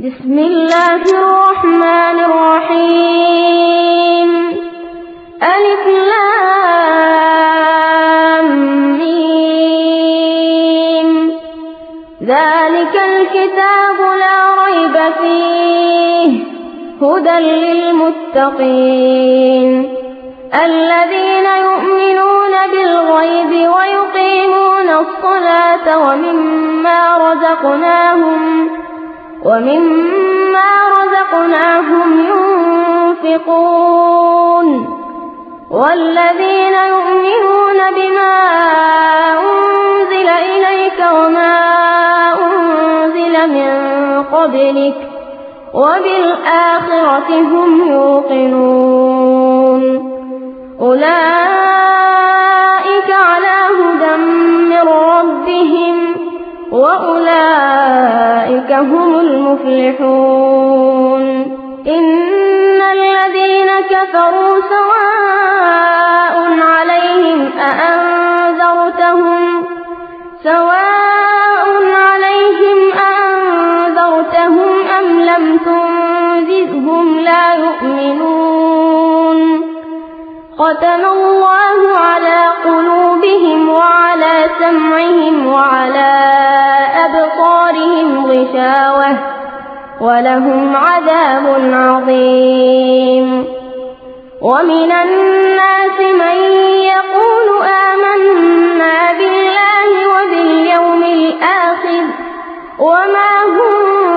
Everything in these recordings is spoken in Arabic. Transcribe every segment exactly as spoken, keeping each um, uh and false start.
بسم الله الرحمن الرحيم. ألف لام ميم. ذلك الكتاب لا ريب فيه هدى للمتقين الذين يؤمنون بالغيب ويقيمون الصلاة ومما رزقناهم ومما رزقناهم ينفقون والذين يؤمنون بما أنزل إليك وما أنزل من قبلك وبالآخرة هم يوقنون أولئك على هدى من ربهم وأولئك هم المفلحون. إن الذين كفروا سواء عليهم أأنذرتهم سواء عليهم أأنذرتهم أم لم تنذرهم لا يؤمنون. ختم الله على قلوبهم وعلى سمعهم وعلى أبصارهم غشاوة ولهم عذاب عظيم. ومن الناس من يقول آمنا بالله وباليوم الآخر وما هم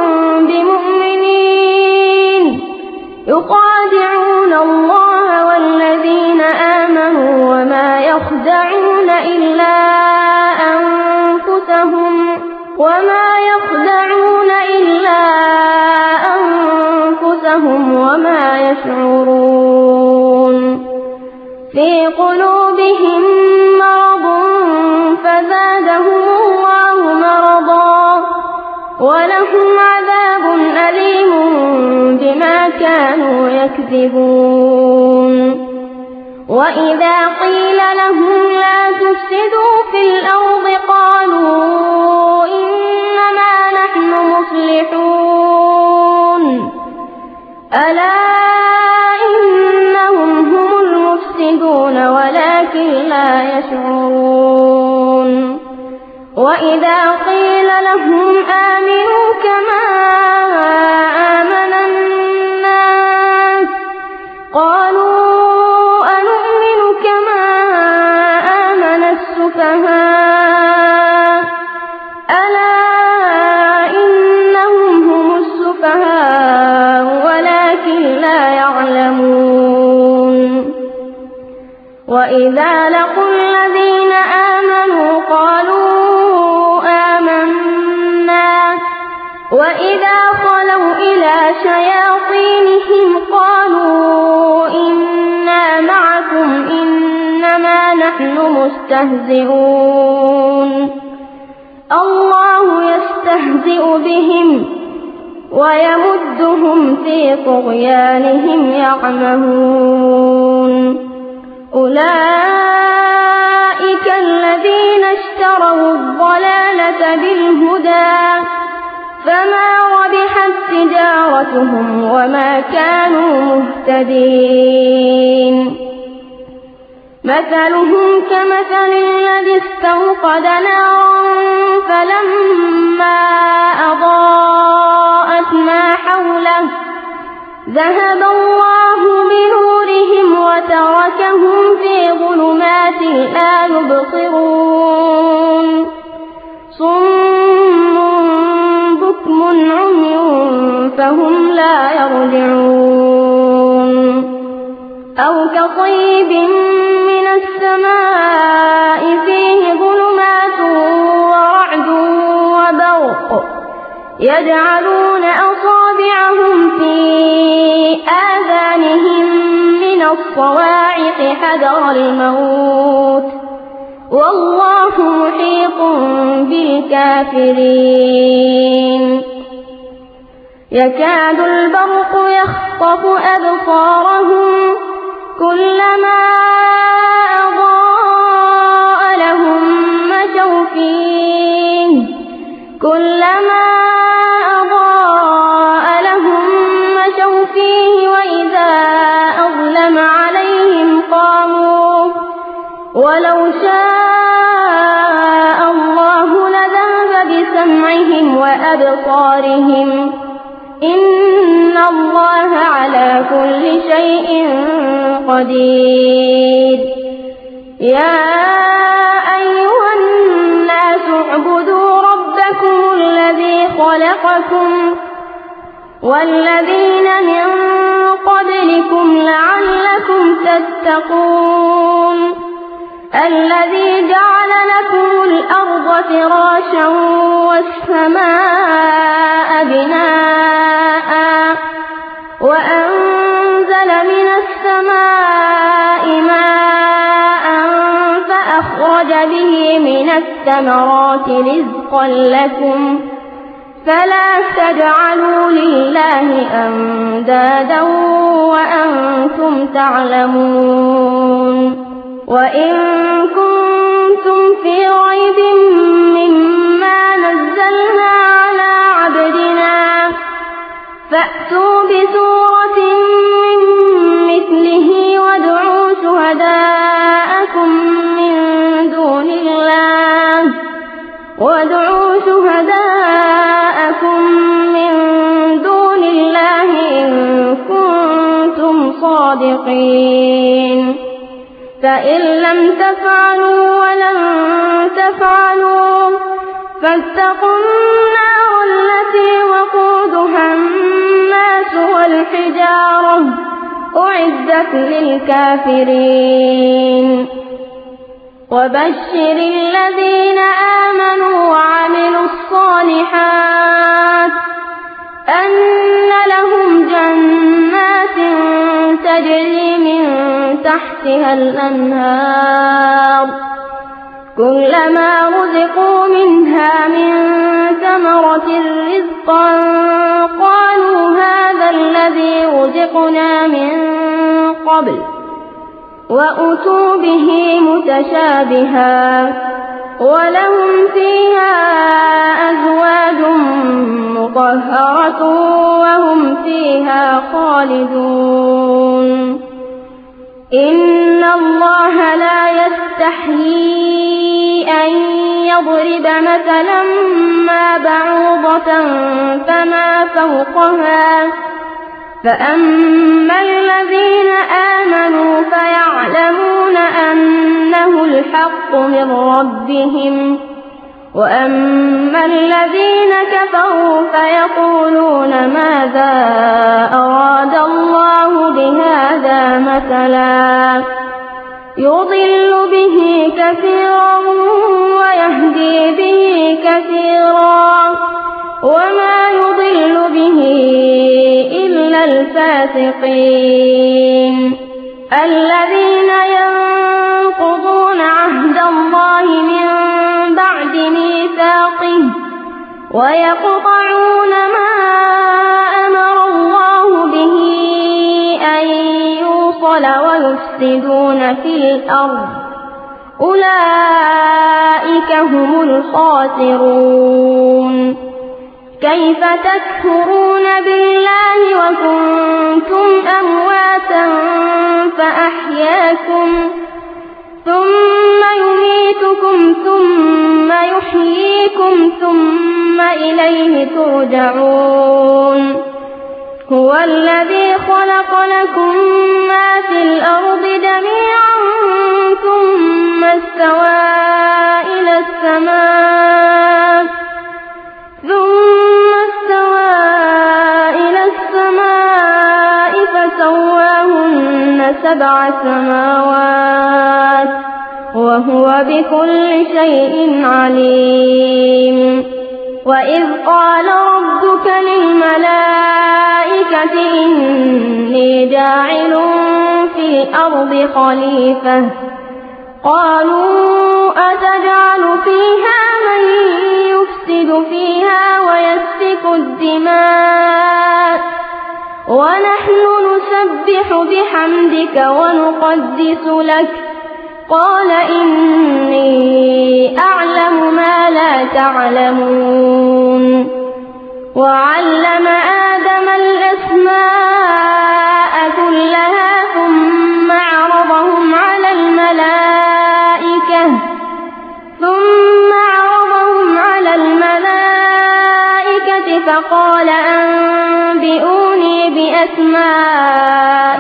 بمؤمنين يخادعون الله والذين آمنوا وما يخدعون إلا أنفسهم وما يخدعون إلا أنفسهم وما يشعرون. في قلوبهم مرض فزادهم الله مرضا ولهم عذاب أليم بما كانوا يكذبون. وإذا قيل لهم لا تفسدوا في الأرض قالوا إنما نحن مصلحون ألا إنهم هم المفسدون ولكن لا يشعرون. وإذا قيل لهم آمنوا كما آمن الناس قالوا أنؤمن كما آمن السفهاء ألا إنهم هم السفهاء ولكن لا يعلمون. وإذا لقوا الذين آمنوا قالوا آمنا وإذا خلوا إلى شياطينهم قالوا إنا معكم إنما نحن مستهزئون. الله يستهزئ بهم ويمدهم في طغيانهم يعمهون. أولئك الذين اشتروا الضلالة بالهدى فما ربحت تجارتهم وما كانوا مهتدين. مثلهم كمثل الذي استوقد نارا فلما أضاءت ما حوله ذهب الله بنورهم وتركهم في ظلمات لا يبصرون. صم بكم عمي فهم لا يرجعون. أو كصيب من السماء فيه ظلمات ورعد وبرق يجعلون أصابعهم في آذانهم من الصواعق حذر الموت والله محيط بالكافرين. يكاد البرق يخطف أبصارهم كلما أضاء لهم مشوا فيه كلما أضاء بأبصارهم إن الله على كل شيء قدير. يا أيها الناس اعبدوا ربكم الذي خلقكم والذين من قبلكم لعلكم تتقون الذي جعل لكم الأرض فراشا والسماء بناء وأنزل من السماء ماء فأخرج به من الثمرات رزقا لكم فلا تجعلوا لله أندادا وأنتم تعلمون. وإن كنتم في ريب مما نزلنا على عبدنا فأتوا بسورة من مثله وادعوا شهداءكم من دون الله وادعوا شهداءكم من دون الله إن كنتم صادقين. فإن لم تفعلوا ولن تفعلوا فاتقوا النار التي وقودها الناس والحجارة أعدت للكافرين. وبشر الذين آمنوا وعملوا الصالحات أن لهم جنات تجري من تحتها الأنهار كلما رزقوا منها من ثمرة رزقا قالوا هذا الذي رزقنا من قبل وأتوا به متشابها ولهم فيها أزواج مطهرة وهم فيها خالدون. إن الله لا يستحيي أن يضرب مثلا ما بعوضة فما فوقها فأما الذين آمنوا فيعلمون أنه الحق من ربهم وأما الذين كفروا فيقولون ماذا أراد الله بهذا مثلا يضل به كثيرا ويهدي به كثيرا وما يضل به إلا الفاسقين الذين ينقضون عهد الله من بعد ميثاقه ويقطعون ما أمر الله به أن يوصل ويفسدون في الأرض أولئك هم الخاسرون. كيف تكفرون بالله وكنتم أمواتا فأحياكم ثم يميتكم ثم يحييكم ثم إليه ترجعون. هو الذي خلق لكم ما في الأرض جميعا ثم استوى إلى السماء ثم استوى إلى السماء فسواهن سبع سماوات وهو بكل شيء عليم. وإذ قال ربك للملائكة إني جاعل في الأرض خليفة قالوا أتجعل فيها من يفسد فيها ويسفك الدماء ونحن نسبح بحمدك ونقدس لك قال إني أعلم ما لا تعلمون. وعلم آدم الأسماء كلها ثم عرضهم على الملائكة ثم عرضهم على الملائكة فقال أنبئوني بأسماء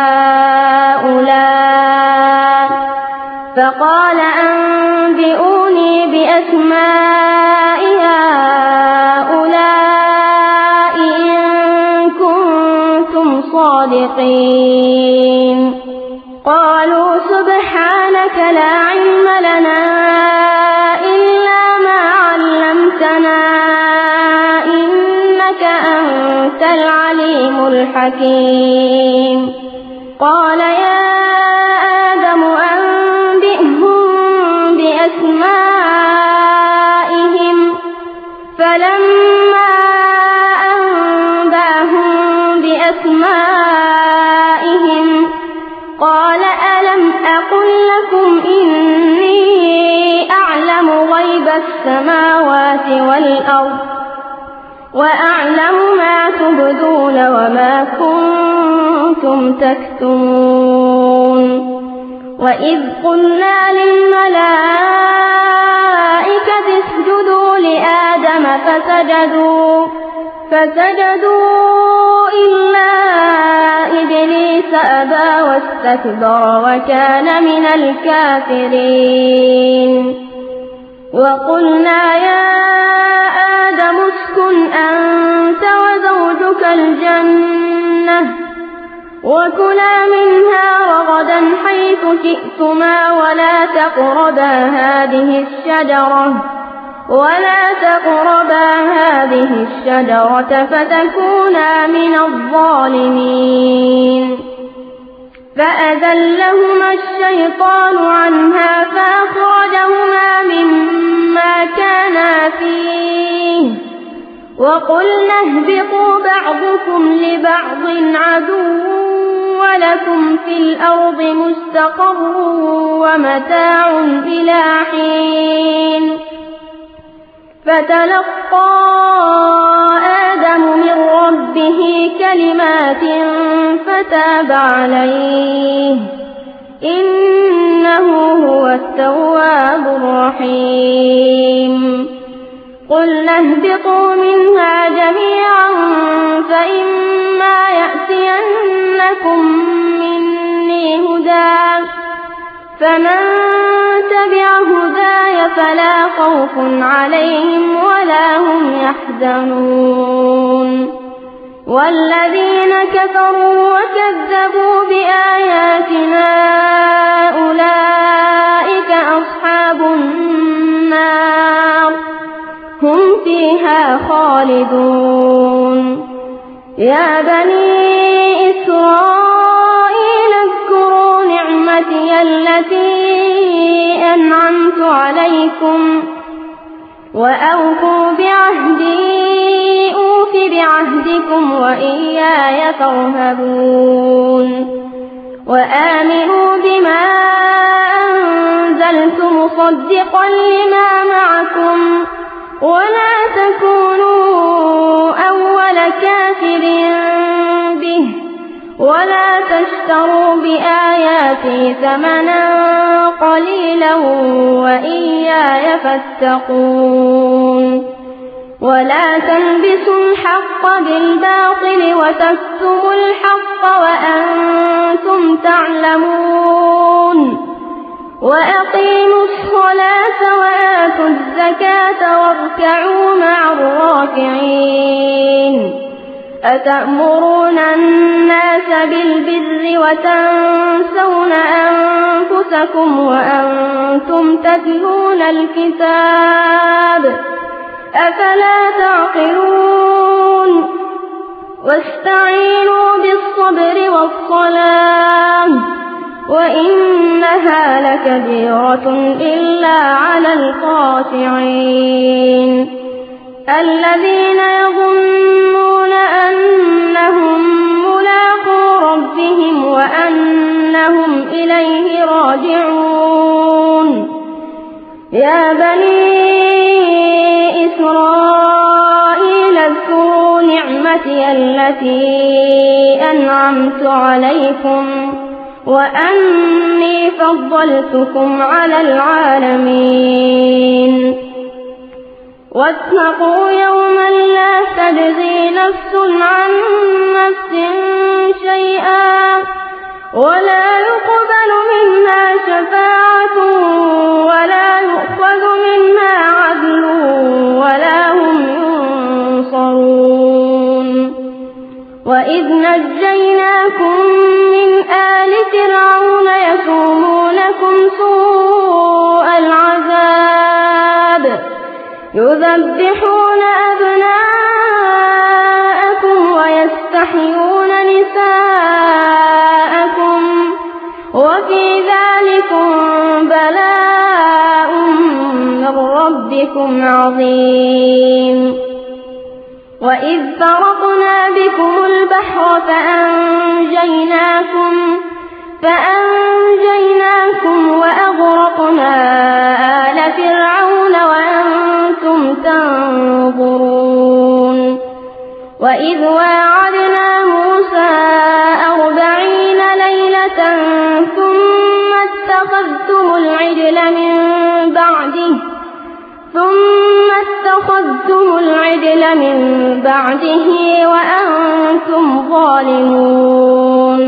هؤلاء فقال أنبئوني بأسماء هؤلاء إن كنتم صادقين قالوا سبحانك لا علم لنا إلا ما علمتنا إنك أنت العليم الحكيم قال يا آدم أنبئهم بأسمائهم فلما أنبأهم بأسمائهم قال ألم أقل لكم إني أعلم غيب السماوات والأرض وأعلم ما تبدون وما كنتم تكتمون وإذ قلنا للملائكة اسجدوا لآدم فسجدوا فسجدوا إلا إبليس أبى واستكبر وكان من الكافرين وقلنا يا آدم اسكن أنت وزوجك الجنة وكلا منها رغدا حيث شئتما ولا تقربا هذه الشجرة ولا تقربا هذه الشجرة فتكونا من الظالمين فأذلهما الشيطان عنها فأخرجهما مما كانا فيه وقلنا اهبطوا بعضكم لبعض عدو ولكم في الأرض مستقر ومتاع إلى حين فتلقى آدم من ربه كلمات فتاب عليه إنه هو التواب الرحيم قلنا اهبطوا منها جميعا فإما يأتينكم مني هدى فمن تبع هداي فلا خوف عليهم ولا هم يحزنون والذين كفروا وكذبوا بآياتنا أولئك أصحاب النار هم فيها خالدون يا بني إسرائيل اذكروا نعمتي التي أنعمت عليكم وأوفوا بعهدي أوف بعهدكم وإياي فارهبون وآمنوا بما أنزلت مصدقا لما معكم ولا تكونوا أول كافر به ولا تشتروا بآياتي ثمنا قليلا وإياي فاتقون ولا تلبسوا الحق بالباطل وتكتموا الحق وأنتم تعلمون وأقيموا الصلاة وآتوا الزكاة واركعوا مع الراكعين أتأمرون الناس بالبر وتنسون أنفسكم وأنتم تتلون الكتاب أفلا تعقلون واستعينوا بالصبر والصلاة وإنها لكبيرة إلا على الخاشعين الذين يظنون أنهم ملاقو ربهم وأنهم إليه راجعون يا بني إسرائيل اذكروا نعمتي التي أنعمت عليكم وأني فضلتكم على العالمين واتقوا يوما لا تجزي نفس عن نفس شيئا ولا يقبل منها شفاعة ولا يؤخذ منها عدل ولا هم ينصرون. وإذ نجيناكم من آل فرعون يسومونكم سوء العذاب يذبحون أبناءكم ويستحيون نساءكم وفي ذلكم بلاء من ربكم عظيم. وإذ فرقنا بكم البحر فأنجيناكم فأنجيناكم وأغرقنا آل فرعون وأنتم تنظرون. وإذ واعدنا موسى أربعين ليلة ثم اتخذتم العجل من بعده ثم اتخذتم العجل من بعده وأنتم ظالمون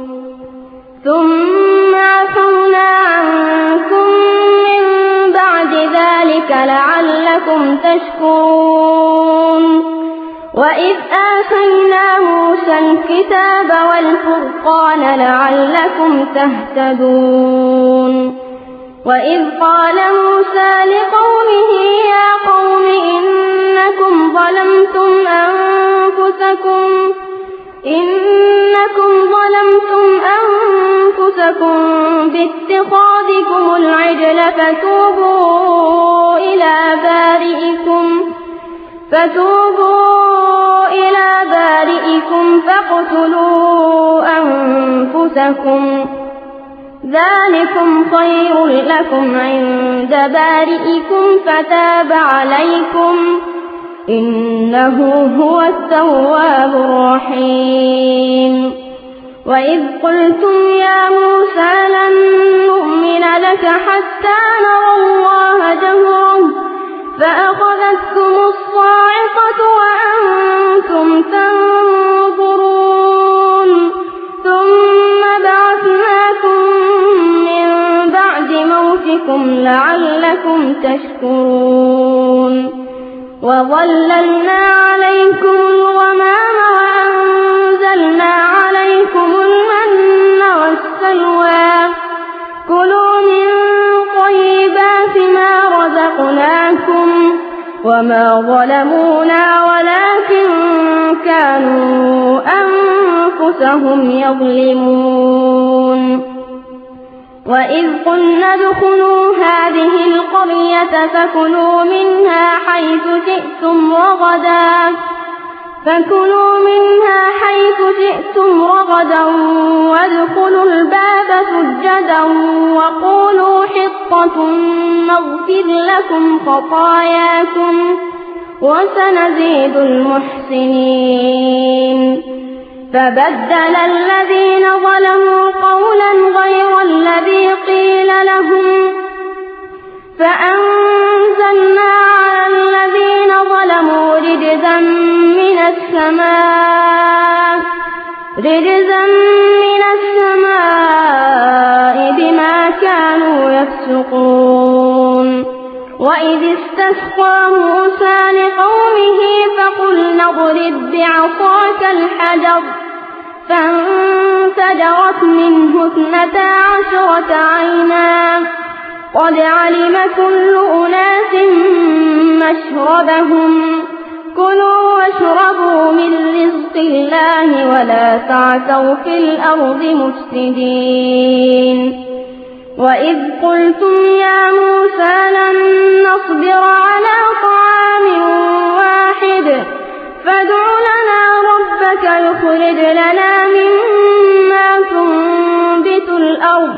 ثم عفونا عنكم من بعد ذلك لعلكم تشكرون. وإذ آتينا موسى الكتاب والفرقان لعلكم تهتدون. وإذ قال موسى لقومه يا قوم إنكم ظلمتم أنفسكم إنكم ظلمتم أنفسكم باتخاذكم العجل فتوبوا إلى بارئكم فتوبوا إلى بارئكم فاقتلوا أنفسكم ذلكم خير لكم عند بارئكم فتاب عليكم إنه هو التواب الرحيم. وإذ قلتم يا موسى لن نؤمن لك حتى نرى الله جهرا فأخذتكم الصاعقة وأنتم تنظرون ثم بعثناكم من بعد موتكم لعلكم تشكرون. وظللنا عليكم الغمام وأنزلنا عليكم المن والسلوى كلوا من طيبات ما رزقناكم وما ظلمونا ولكن كانوا أنفسهم يظلمون. وإذ قلنا ادخلوا هذه القرية فكلوا منها حيث شئتم رغدا فكلوا منها حيث شئتم رغدا وادخلوا الباب سجدا وقولوا حطة نغفر لكم خطاياكم وسنزيد المحسنين. فبدل الذين ظلموا قولا غير الذي قيل لهم فأنزلنا على الذين ظلموا رجزا من السماء رجزا من السماء بما كانوا يفسقون. وإذ استسقى موسى لقومه فقلنا اضرب بعصاك الحجر فانفجرت منه اثنتا عشرة عينا قد علم كل أناس مشربهم كلوا واشربوا من رزق الله ولا تعثوا في الأرض مفسدين. وإذ قلتم يا موسى لن نصبر على طعام واحد فادع لنا ربك يخرج لنا مما تنبت الأرض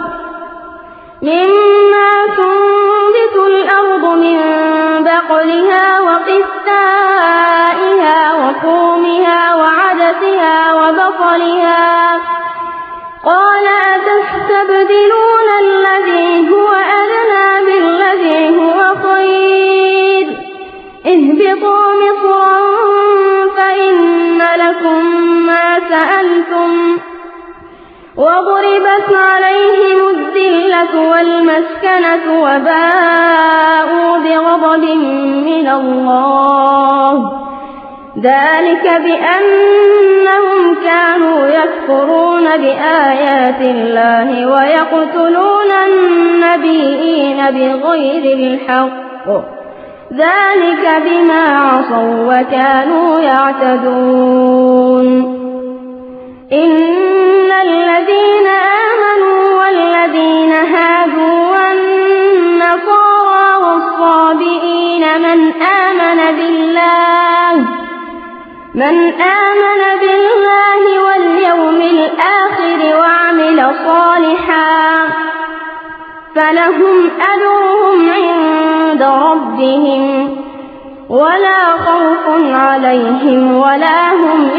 مما تنبت الأرض من بقلها وقثائها وفومها وعدسها وبصلها قال أتستبدلون الذي هو أدنى بالذي هو خير اهبطوا مصرا فإن لكم ما سألتم وضربت عليهم الذلة والمسكنة وباءوا بغضب من الله ذلك بأنهم كانوا يكفرون بآيات الله ويقتلون النبيين بغير الحق ذلك بما عصوا وكانوا يعتدون إن الذين آمنوا والذين هادوا والنصارى والصابئين من آمن بالله من آمن بالله واليوم الآخر وعمل صالحا فلهم أجرهم عند ربهم ولا خوف عليهم ولا هم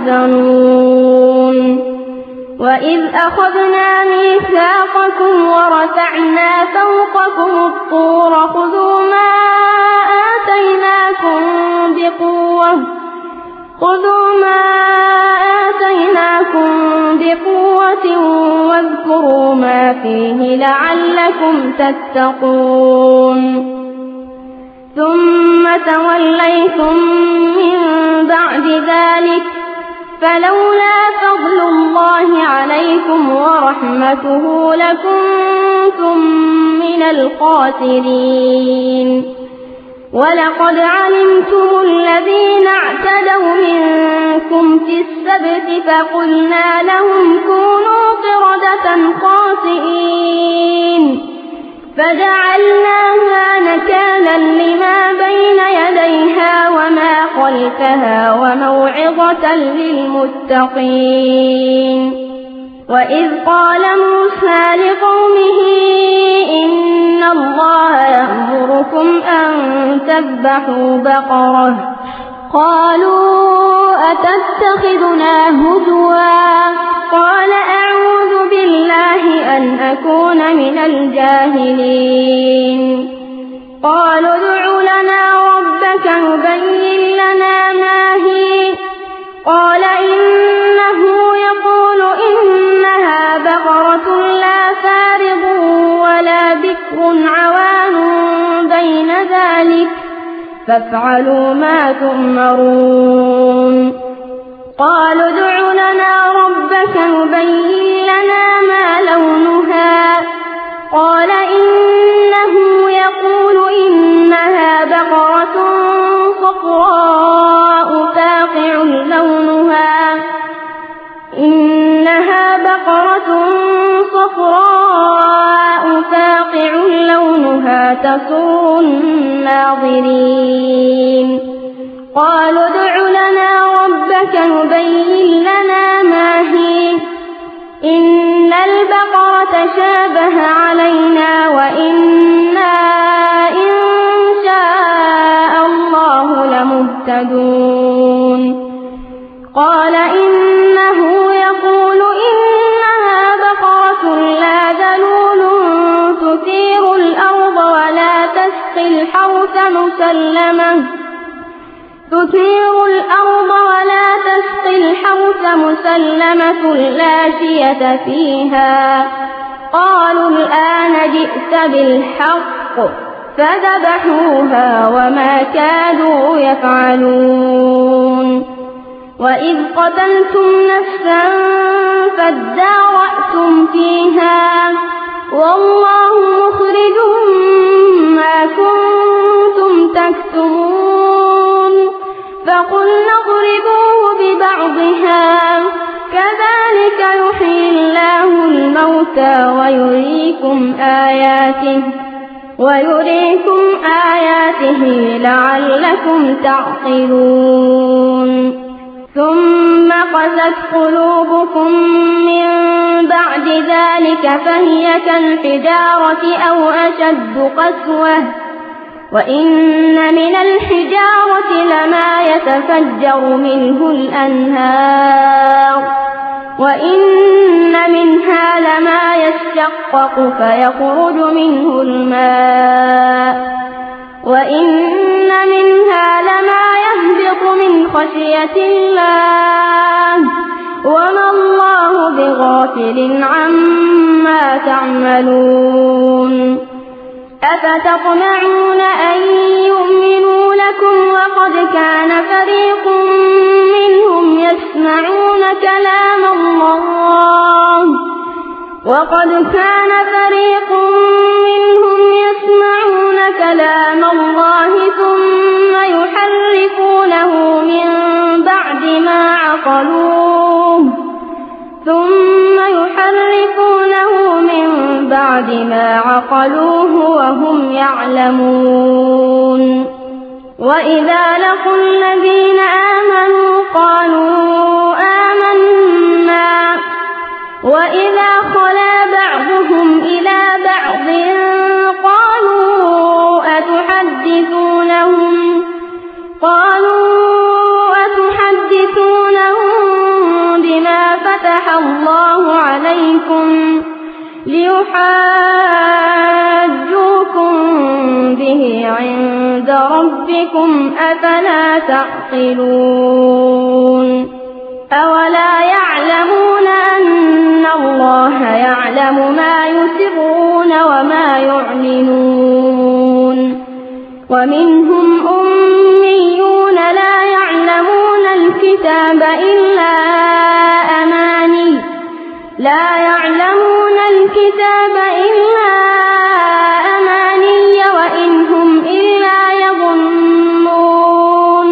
يحزنون وإذ أخذنا ميثاقكم ورفعنا فوقكم الطور خذوا ما آتيناكم بقوة خذوا ما آتيناكم بقوة واذكروا ما فيه لعلكم تتقون ثم توليتم من بعد ذلك فلولا فضل الله عليكم ورحمته لكنتم من الخاسرين ولقد علمتم الذين اعتدوا منكم في السبت فقلنا لهم كونوا قردة خاسئين فجعلناها نكالا لما بين يديها وما خلفها وموعظة للمتقين وإذ قال موسى لقومه إن الله يأمركم أن تذبحوا بقرة قالوا أتتخذنا هزوا قال أعوذ بالله أن أكون من الجاهلين قالوا ادع لنا ربك يبين لنا ما هي قال إنه يقول إنها بقرة لا فارض ولا بكر عوان بين ذلك فافعلوا ما تؤمرون قالوا ادع لنا ربك يبين لنا ما لونها قال إنه يقول إنها بقرة صفراء فاقع لونها إنها بقرة صفراء فاقع لونها تسر الناظرين قالوا ادع لنا ربك يبين لنا ما هي إن البقرة شابه علينا وإنا إن شاء الله لمهتدون قال إنه يقول إنها بقرة لا ذلول تثير الأرض ولا تسقي الحرث مسلمة تثير الأرض ولا تسقي الحرث مسلمة لا شية فيها قالوا الآن جئت بالحق فذبحوها وما كادوا يفعلون وإذ قتلتم نفسا فادارأتم فيها والله مخرج ما كنتم تكتمون فقلنا اضربوه ببعضها كذلك يحيي الله الموتى ويريكم آياته ويريكم آياته لعلكم تعقلون ثم قست قلوبكم من بعد ذلك فهي كالحجارة أو أشد قسوة وإن من الحجارة لما يتفجر منه الأنهار وإن منها لما يشقق فيخرج منه الماء وإن منها لما يهبط من خشية الله وما الله بغافل عما تعملون أفتطمعون أن يؤمنوا لكم وقد كان فريق منهم يسمعون كلام الله وقد كان فريق منهم يسمعون كلام الله ثم يحرفونه من بعد ما عقلوه ثم يحرفونه من بعد ما عقلوه وهم يعلمون وإذا لقوا الذين آمنوا قالوا آمنا وإذا خلا بعضهم إلى بعض قالوا أتحدثونهم قالوا أتحدثونهم بما فتح الله عليكم ليحاجوكم به عند ربكم أفلا تعقلون أولا يعلمون أن الله يعلم ما يسرون وما يعلنون ومنهم أميون لا يعلمون الكتاب إلا أماني لا يعلمون الكتاب إلا أماني وإن هم إلا يظنون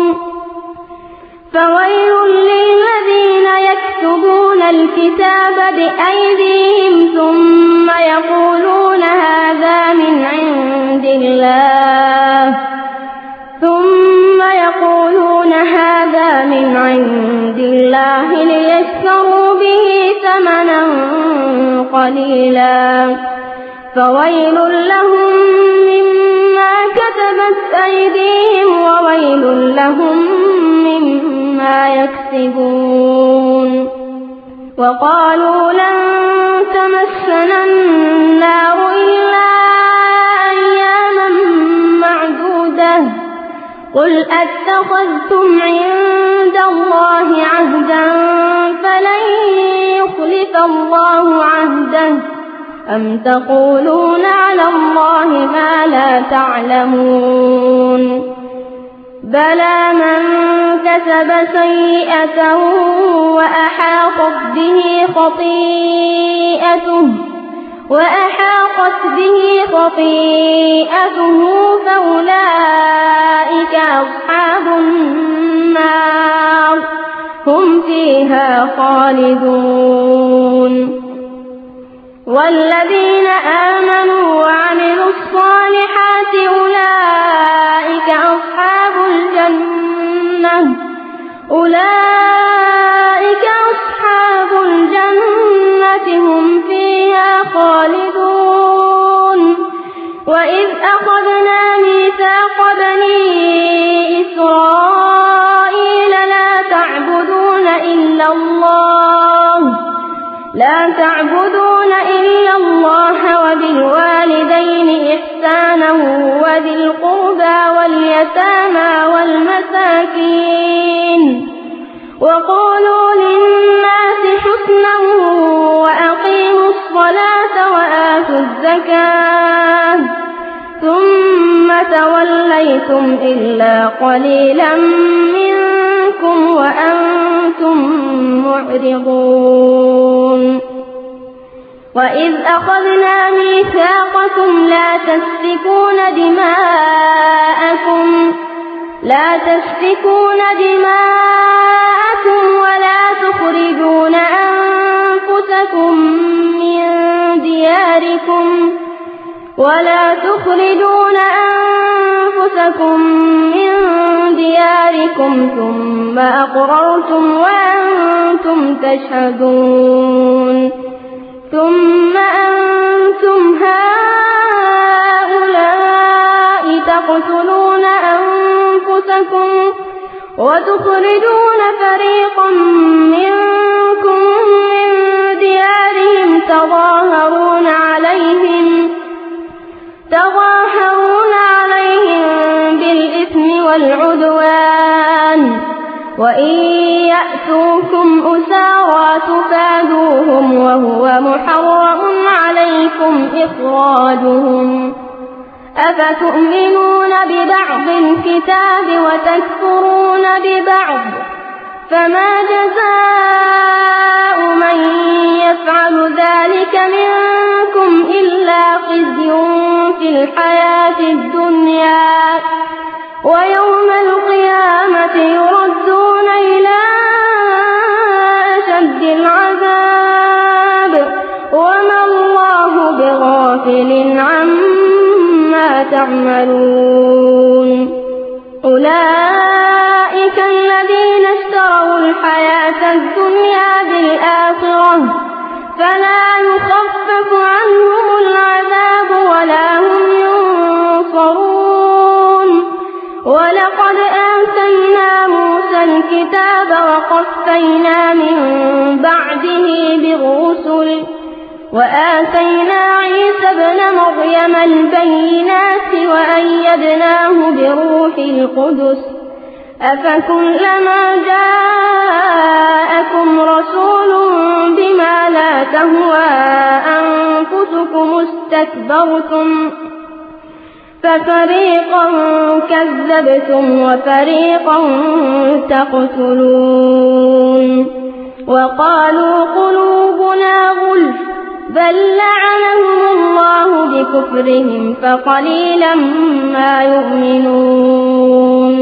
فويل للذين يكتبون الكتاب بأيديهم ثم يقولون هذا من عند الله ثم يقولون هذا من عند الله ليشتروا به ثمنا قليلا فويل لهم مما كتبت أيديهم وويل لهم مما يكسبون وقالوا لن تمسنا النار إلا أياما معدودة قل أتخذتم عند الله عهدا فلن يخلف الله عهده أم تقولون على الله ما لا تعلمون بلى من كسب سيئة وأحاطت به خطيئته وأحاطت به خطيئته فأولئك أصحاب النار هم فيها خالدون والذين آمنوا وعملوا الصالحات أولئك أصحاب الجنة أولئك أصحاب الجنة هم فيها خالدون وإذ أخذنا ميثاق بني إسرائيل لا تعبدون إلا الله لا تعبدون إلا الله وبالوالدين إحسانا وذي القربى واليتامى والمساكين وقولوا للناس حسنا وأقيموا الصلاة وآتوا الزكاة ثم توليتم إلا قليلا منكم وأنتم معرضون وإذ أخذنا ميثاقكم لا تسفكون دماءكم لا تسفكون دماءكم ولا تخرجون أنفسكم من دياركم ولا تخرجون أنفسكم من دياركم ثم أقررتم وأنتم تشهدون ثم أنتم هؤلاء تقتلون أنفسكم وتخرجون فريقا منكم من ديارهم تظاهرون عليهم تظاهرون عليهم بالإثم وإن يأتوكم أسارى تفادوهم وهو محرم عليكم إخراجهم أفتؤمنون ببعض الكتاب وتكفرون ببعض فما جزاء من يفعل ذلك منكم إلا خزي في الحياة الدنيا ويوم القيامة يردون إلى أشد العذاب وما الله بغافل عما تعملون أولئك الذين اشتروا الحياة الدنيا بالآخرة فلا يخفف عنهم العذاب ولا هم ينصرون ولقد آتينا موسى الكتاب وقفينا من بعده بالرسل وآتينا عيسى ابن مريم البينات وأيدناه بروح القدس أفكلما جاءكم رسول بما لا تهوى أنفسكم استكبرتم ففريقا كذبتم وفريقا تقتلون وقالوا قلوبنا غلف بل لعنهم الله بكفرهم فقليلا ما يؤمنون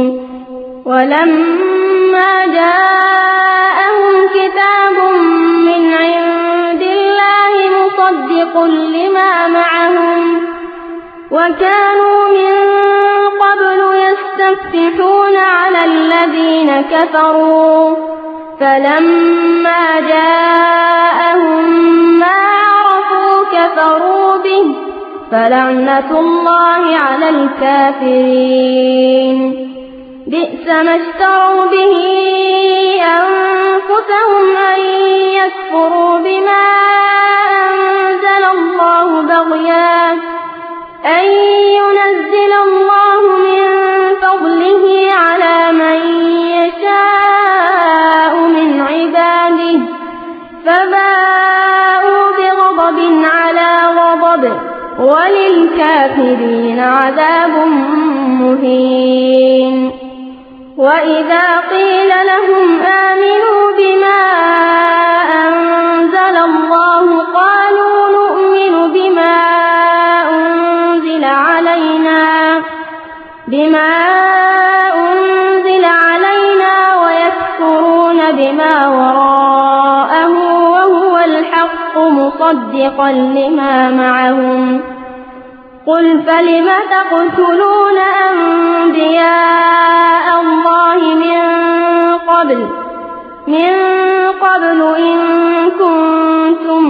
ولما جاءهم كتاب من عند الله مصدق لما معهم وكانوا من قبل يستفتحون على الذين كفروا فلما جاءهم ما عرفوا كفروا به فلعنة الله على الكافرين بئس ما اشتروا به أنفسهم أن يكفروا بما أنزل الله بغيا أن ينزل الله من فضله على من يشاء من عباده فباءوا بغضب على غضب وللكافرين عذاب مهين وإذا قيل لهم آمنوا بما أنزل الله قالوا نؤمن بما أنزل علينا بما أنزل علينا ويكفرون بما وراءه وهو الحق مصدقا لما معهم قل فلم تقتلون أنبياء الله من قبل من قبل إن كنتم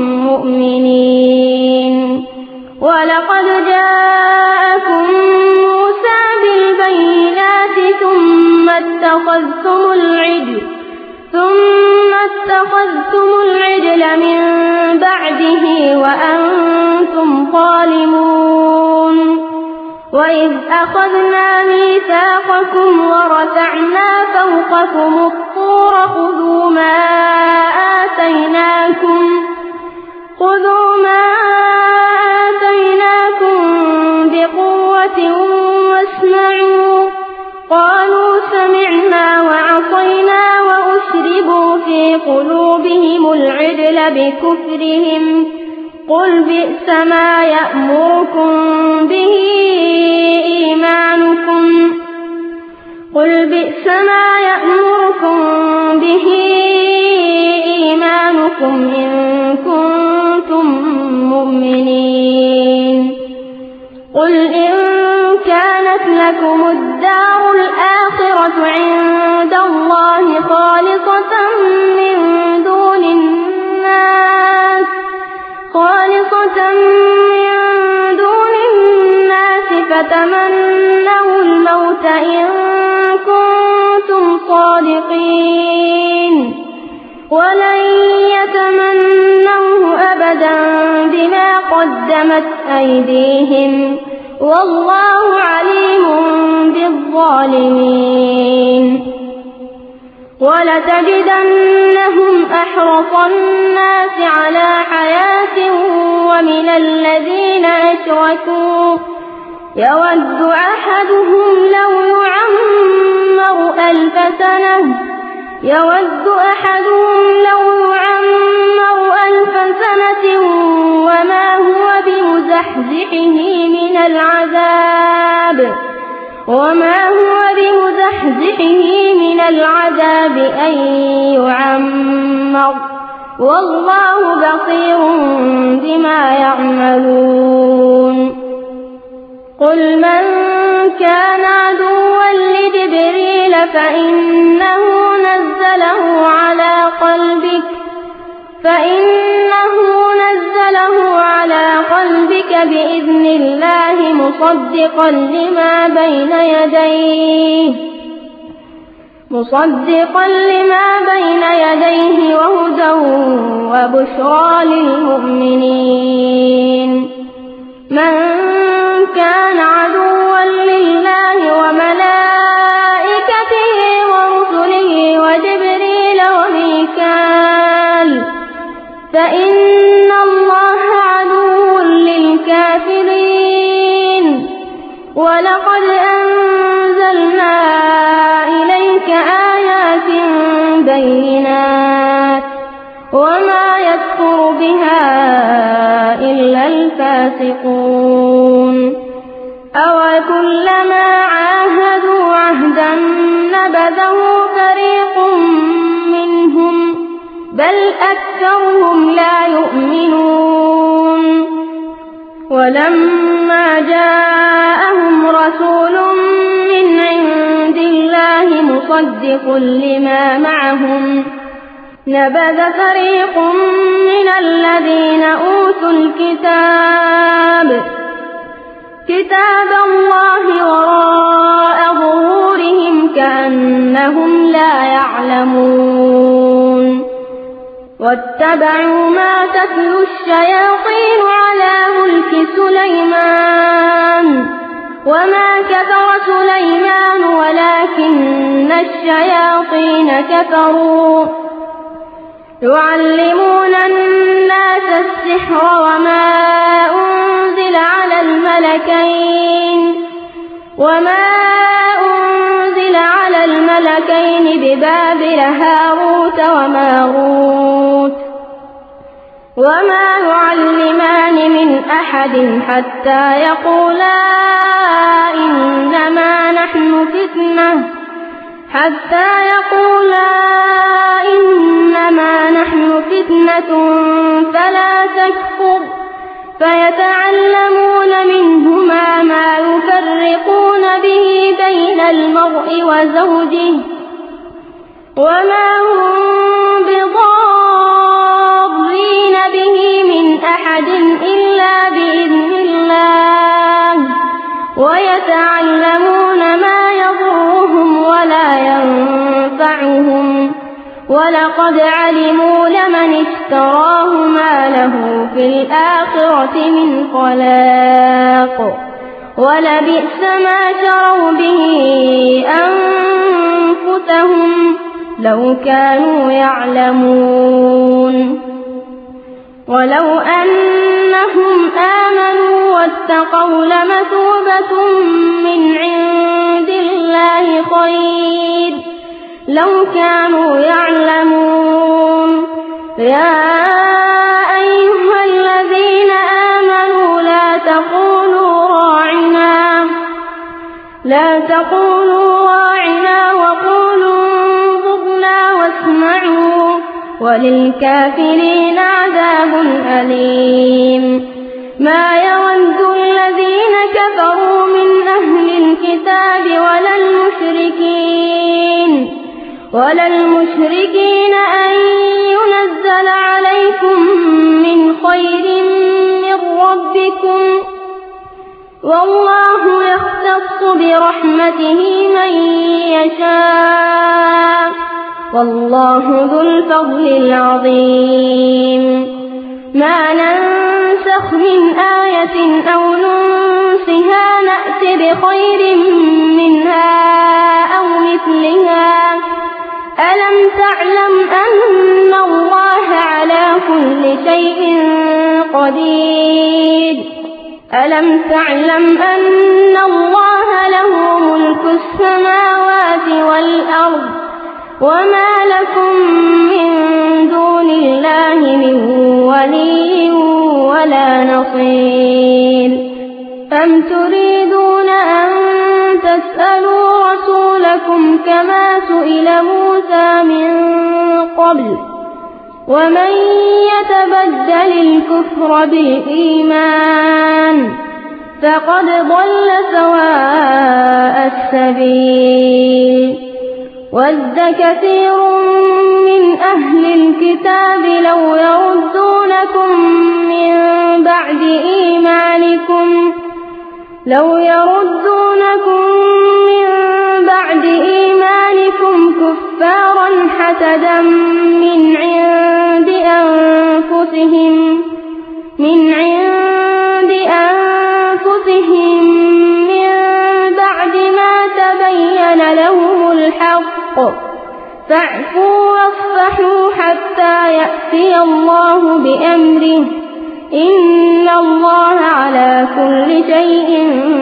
مؤمنين ولقد جاءكم موسى بالبينات ثم اتخذتم العجل ثم اتخذتم العجل من بعده وأنتم ظالمون وإذ أخذنا ميثاقكم ورفعنا فوقكم الطور خذوا ما آتيناكم خذوا ما آتيناكم بقوة واسمعوا قالوا سمعنا وعصينا وأشربوا في قلوبهم العجل بكفرهم قل بئس ما يأمركم به إيمانكم قل بئس ما يأمركم به إيمانكم إن كنتم مؤمنين قل إن كانت لكم الدار الآخرة عند الله خالصة من دون الناس خالصة من دون الناس فتمنوا الموت إن كنتم صادقين ولن يتمنوه أبدا بما قدمت أيديهم والله عليم بالظالمين ولتجدنهم أحرص الناس على حياة ومن الذين أشركوا يود أحدهم لو يعمر ألف سنة يود أحدهم لو يعمر ألف سنة وما هو بمزحزحه من العذاب وما هو بمزحزحه من العذاب أن يعمر والله بصير بما يعملون قل من كان عدوا لجبريل فإنه نزله على قلبك فإنه نزله على قلبك بإذن الله مصدقا لما بين يديه مصدقا لما بين يديه وهدى وبشرى للمؤمنين من كان عدوا لله وملائكته ورسله وجبريل وميكال فإن الله عدو للكافرين ولقد أنزلنا إليك آيات بينات وما يكفر بها إلا الفاسقون أوكلما عاهدوا عهدا نبذه فريق منهم بل أكثرهم لا يؤمنون ولما جاءهم رسول من عند الله مصدق لما معهم نبذ فريق من الذين أوتوا الكتاب كتاب الله وراء ظهورهم كأنهم لا يعلمون واتبعوا ما تتلو الشياطين على ملك سليمان وما كفر سليمان ولكن الشياطين كفروا يعلمون الناس السحر وما أنزل على الملكين وما أنزل على الملكين ببابل هاروت وماروت وما يعلمان من أحد حتى يقولا إنما نحن فتنة حتى يقولا إنما نحن فتنة فلا تكفر فيتعلمون منهما ما يفرقون به بين المرء وزوجه وما هم بضارين به من أحد إلا بإذن الله ويتعلمون ما يضرهم ولا ينفعهم ولقد علموا لمن اشتراه ما له في الآخرة من خلاق ولبئس ما شروا به أنفسهم لو كانوا يعلمون ولو أنهم آمنوا واتقوا لمثوبة من عند الله خير لو كانوا يعلمون يا أيها الذين آمنوا لا تقولوا راعنا لا تقولوا راعنا وقولوا انظرنا واسمعوا وللكافرين عذاب أليم ما يود الذين كفروا من أهل الكتاب ولا المشركين ولا المشركين أن ينزل عليكم من خير من ربكم والله يختص برحمته من يشاء والله ذو الفضل العظيم ما ننسخ من آية أو ننسها نأت بخير منها أو مثلها ألم تعلم أن الله على كل شيء قدير ألم تعلم أن الله له ملك السماوات والأرض وما لكم من دون الله من ولي ولا نصير أم تريدون أن تسألوا رسولكم كما سئل موسى من قبل ومن يتبدل الكفر بالإيمان فقد ضل سواء السبيل ود كثير من أهل الكتاب لو يردونكم من بعد إيمانكم لو يردونكم من بعد إيمانكم كفارا حسدا من عند أنفسهم من عند أنفسهم من بعد ما تبين لهم الحق فاعفوا واصفحوا حتى يأتي الله بأمره إن الله على كل شيء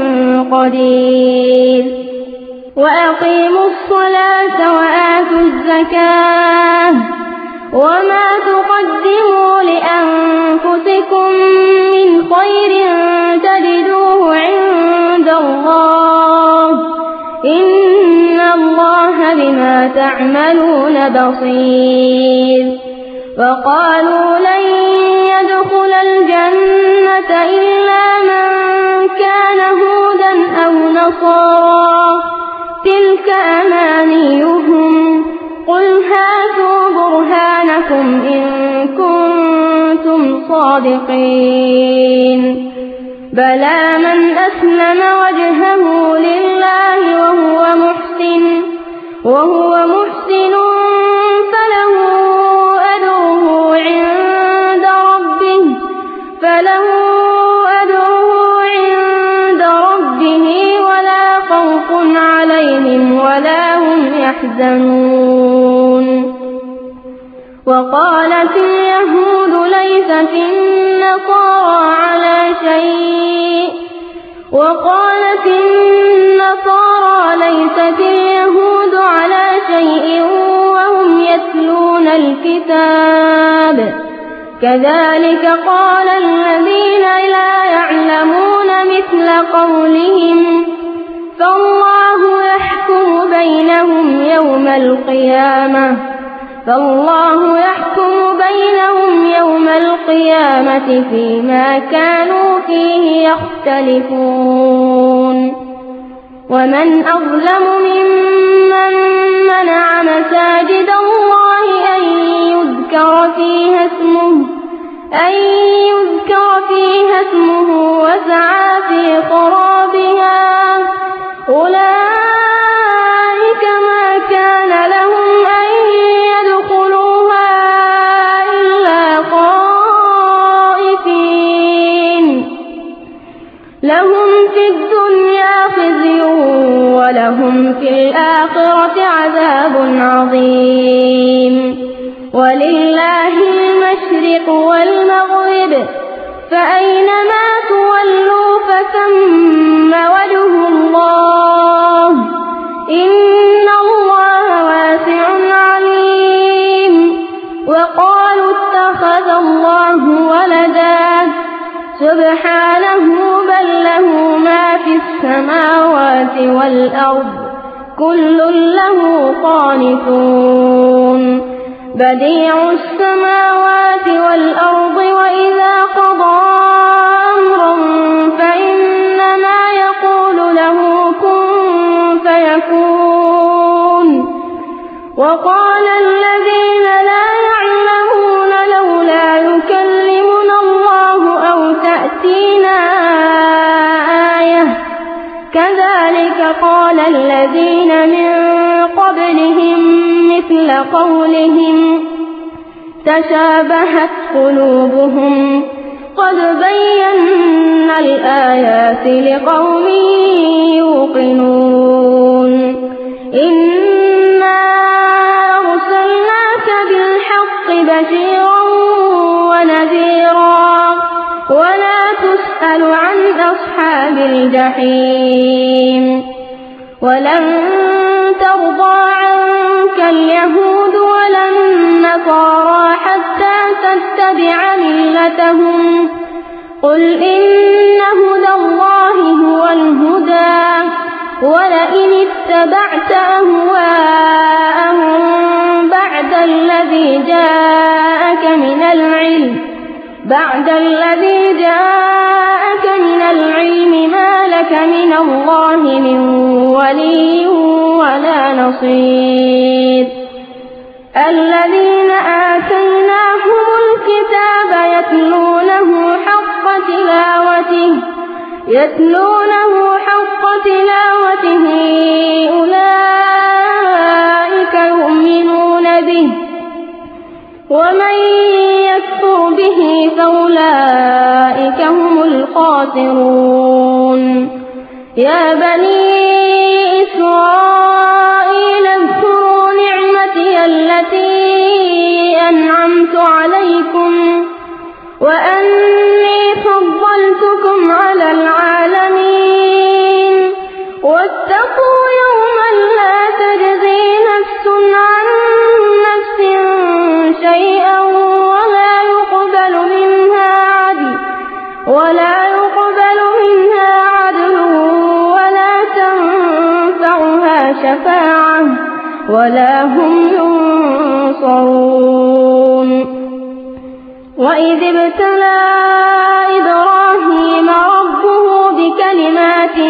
قدير وأقيموا الصلاة وآتوا الزكاة وما تقدموا لأنفسكم من خير تجدوه عند الله إن الله بما تعملون بصير وقالوا لن يدخل الجنة إلا من كان هودا أو نصارى تلك أمانيهم قل هاتوا برهانكم إن كنتم صادقين بلى من أسلم وجهه لله وهو محسن وهو محسن فله أجره عند ربه فله أجره عند ربه ولا خوف عليهم ولا هم يحزنون وقالت اليهود ليست النصارى على شيء وقالت النصارى ليست اليهود على شيء وهم يتلون الكتاب كذلك قال الذين لا يعلمون مثل قولهم فالله يحكم بينهم يوم القيامة فالله يحكم بينهم يوم القيامة فيما كانوا فيه يختلفون ومن أظلم ممن منع مساجد الله أن يذكر فيها اسمه أن يذكر فيها اسمه وسعى في خرابها أولئك ما كان لهم أن يدخلوها إلا خائفين لهم في الدنيا خزي ولهم في الآخرة عذاب عظيم ولله المشرق والمغرب فأينما تولوا فثم وجه الله إن الله واسع عليم وقالوا اتخذ الله ولدا سبحانه بل له ما في السماوات والأرض كل له قانتون بديع السماوات والأرض وإذا قضى أمرا فإنما يقول له كن فيكون وقال الذين لا يعلمون لولا يكلمنا الله أو تأتينا آية كذلك قال الذين من قبلهم مثل قولهم تشابهت قلوبهم قد بينا الآيات لقوم يوقنون إنا بشيرا ونذيرا ولا تسأل عن أصحاب الجحيم ولن ترضى عنك اليهود ولا النصارى حتى تتبع ملتهم قل إن هدى الله هو الهدى ولئن اتبعت أهواءهم بعد الذي جاءك من العلم بعد الذي جاءك من العلم ما لك من الله من ولي ولا نصير الذين آتيناهم الكتاب يتلونه حق تلاوته يتلونه حق تلاوته أولئك يؤمنون به ومن يكفر به فأولئك هم الخاسرون يا بني إسرائيل اذكروا نعمتي التي أنعمت عليكم وأني فضلتكم على العالمين واتقوا يوما لا تجزي نفس عن نفس شيئا ولا يقبل منها عدل ولا يقبل منها عدل ولا تنفعها شفاعة ولا هم ينصرون وإذ ابتلى إبراهيم ربه بكلمات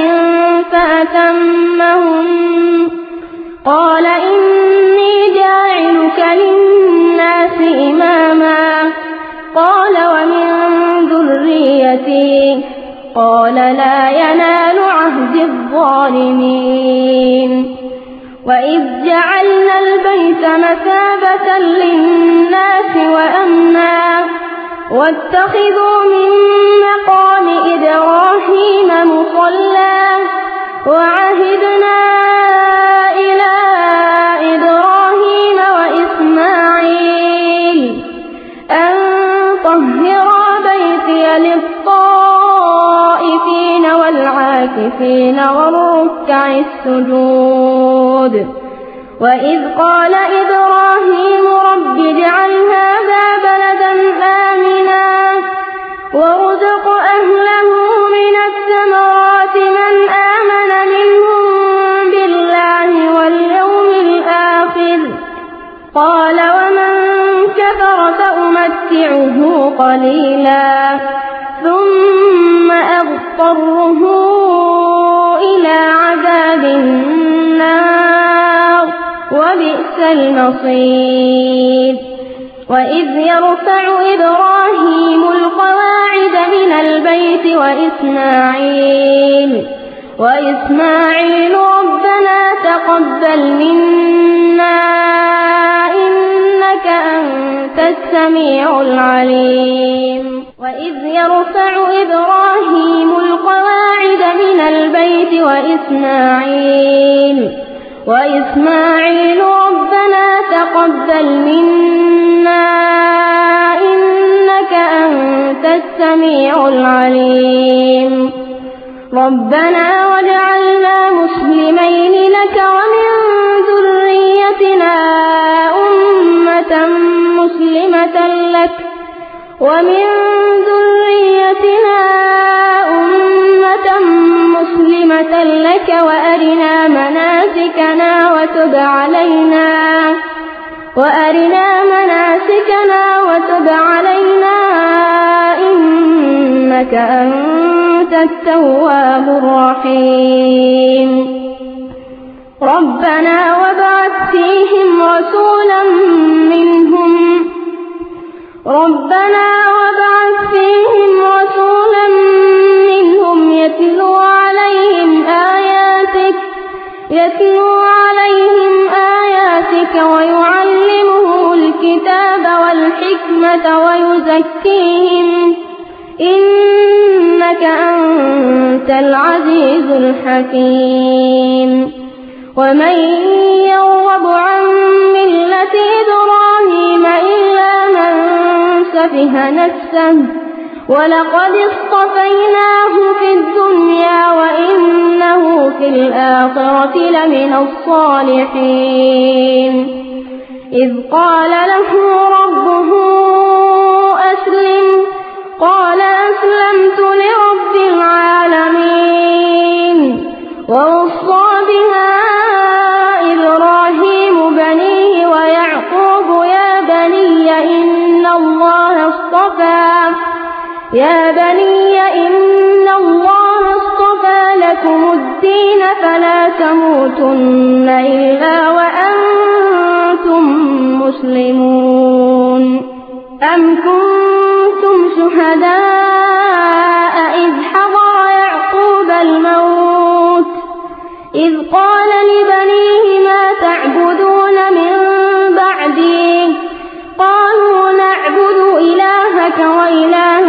فأتمهن قال إني جاعلك للناس إماما قال ومن ذريتي قال لا ينال عهد الظالمين وإذ جعلنا البيت مثابة للناس وأمنا واتخذوا من مقام إبراهيم مصلى وعهدنا إلى إبراهيم وإسماعيل أن طهرا بيتي للطائفين والعاكفين والركع السجود وإذ قال إبراهيم رب اجعل هذا بلدا آمنا وارزق أهله من الثمرات من آمن منهم بالله واليوم الآخر قال ومن كفر فأمتعه قليلا ثم أضطره إلى عذاب النار وبئس المصير وإذ يرفع إبراهيم القواعد من البيت وإسماعيل وإسماعيل ربنا تقبل منا إنك أنت السميع العليم وإذ يرفع إبراهيم القواعد من البيت وإسماعيل وإسماعيل ربنا تقبل منا إنك أنت السميع العليم ربنا واجعلنا مسلمين لك ومن ذريتنا أمة مسلمة لك ومن ذريتنا أمة مسلمة لك وأرنا مناسكنا وتب علينا وأرنا مناسكنا وتب علينا إنك أنت التواب الرحيم ربنا وابعث فيهم رسولا منهم ربنا وابعث فيهم رسولا منهم يتلو عليهم آياتك يتلو عليهم آياتك ويعلمهم الكتاب والحكمة ويزكيهم إنك أنت العزيز الحكيم ومن يرغب عن ملة إبراهيم إلا سفه نفسه ولقد اصطفيناه في الدنيا وإنه في الآخرة لمن الصالحين إذ قال له ربه أسلم قال أسلمت لرب العالمين ووصى بها إبراهيم بنيه ويعقوب يا بني إن الله اصطفى يا بني إن الله اصطفى لكم الدين فلا تموتن إلا وأنتم مسلمون أم كنتم شهداء إذ حضر يعقوب الموت إذ قال لبنيه ما تعبدون من بعدي قالوا نعبد إلهك وإله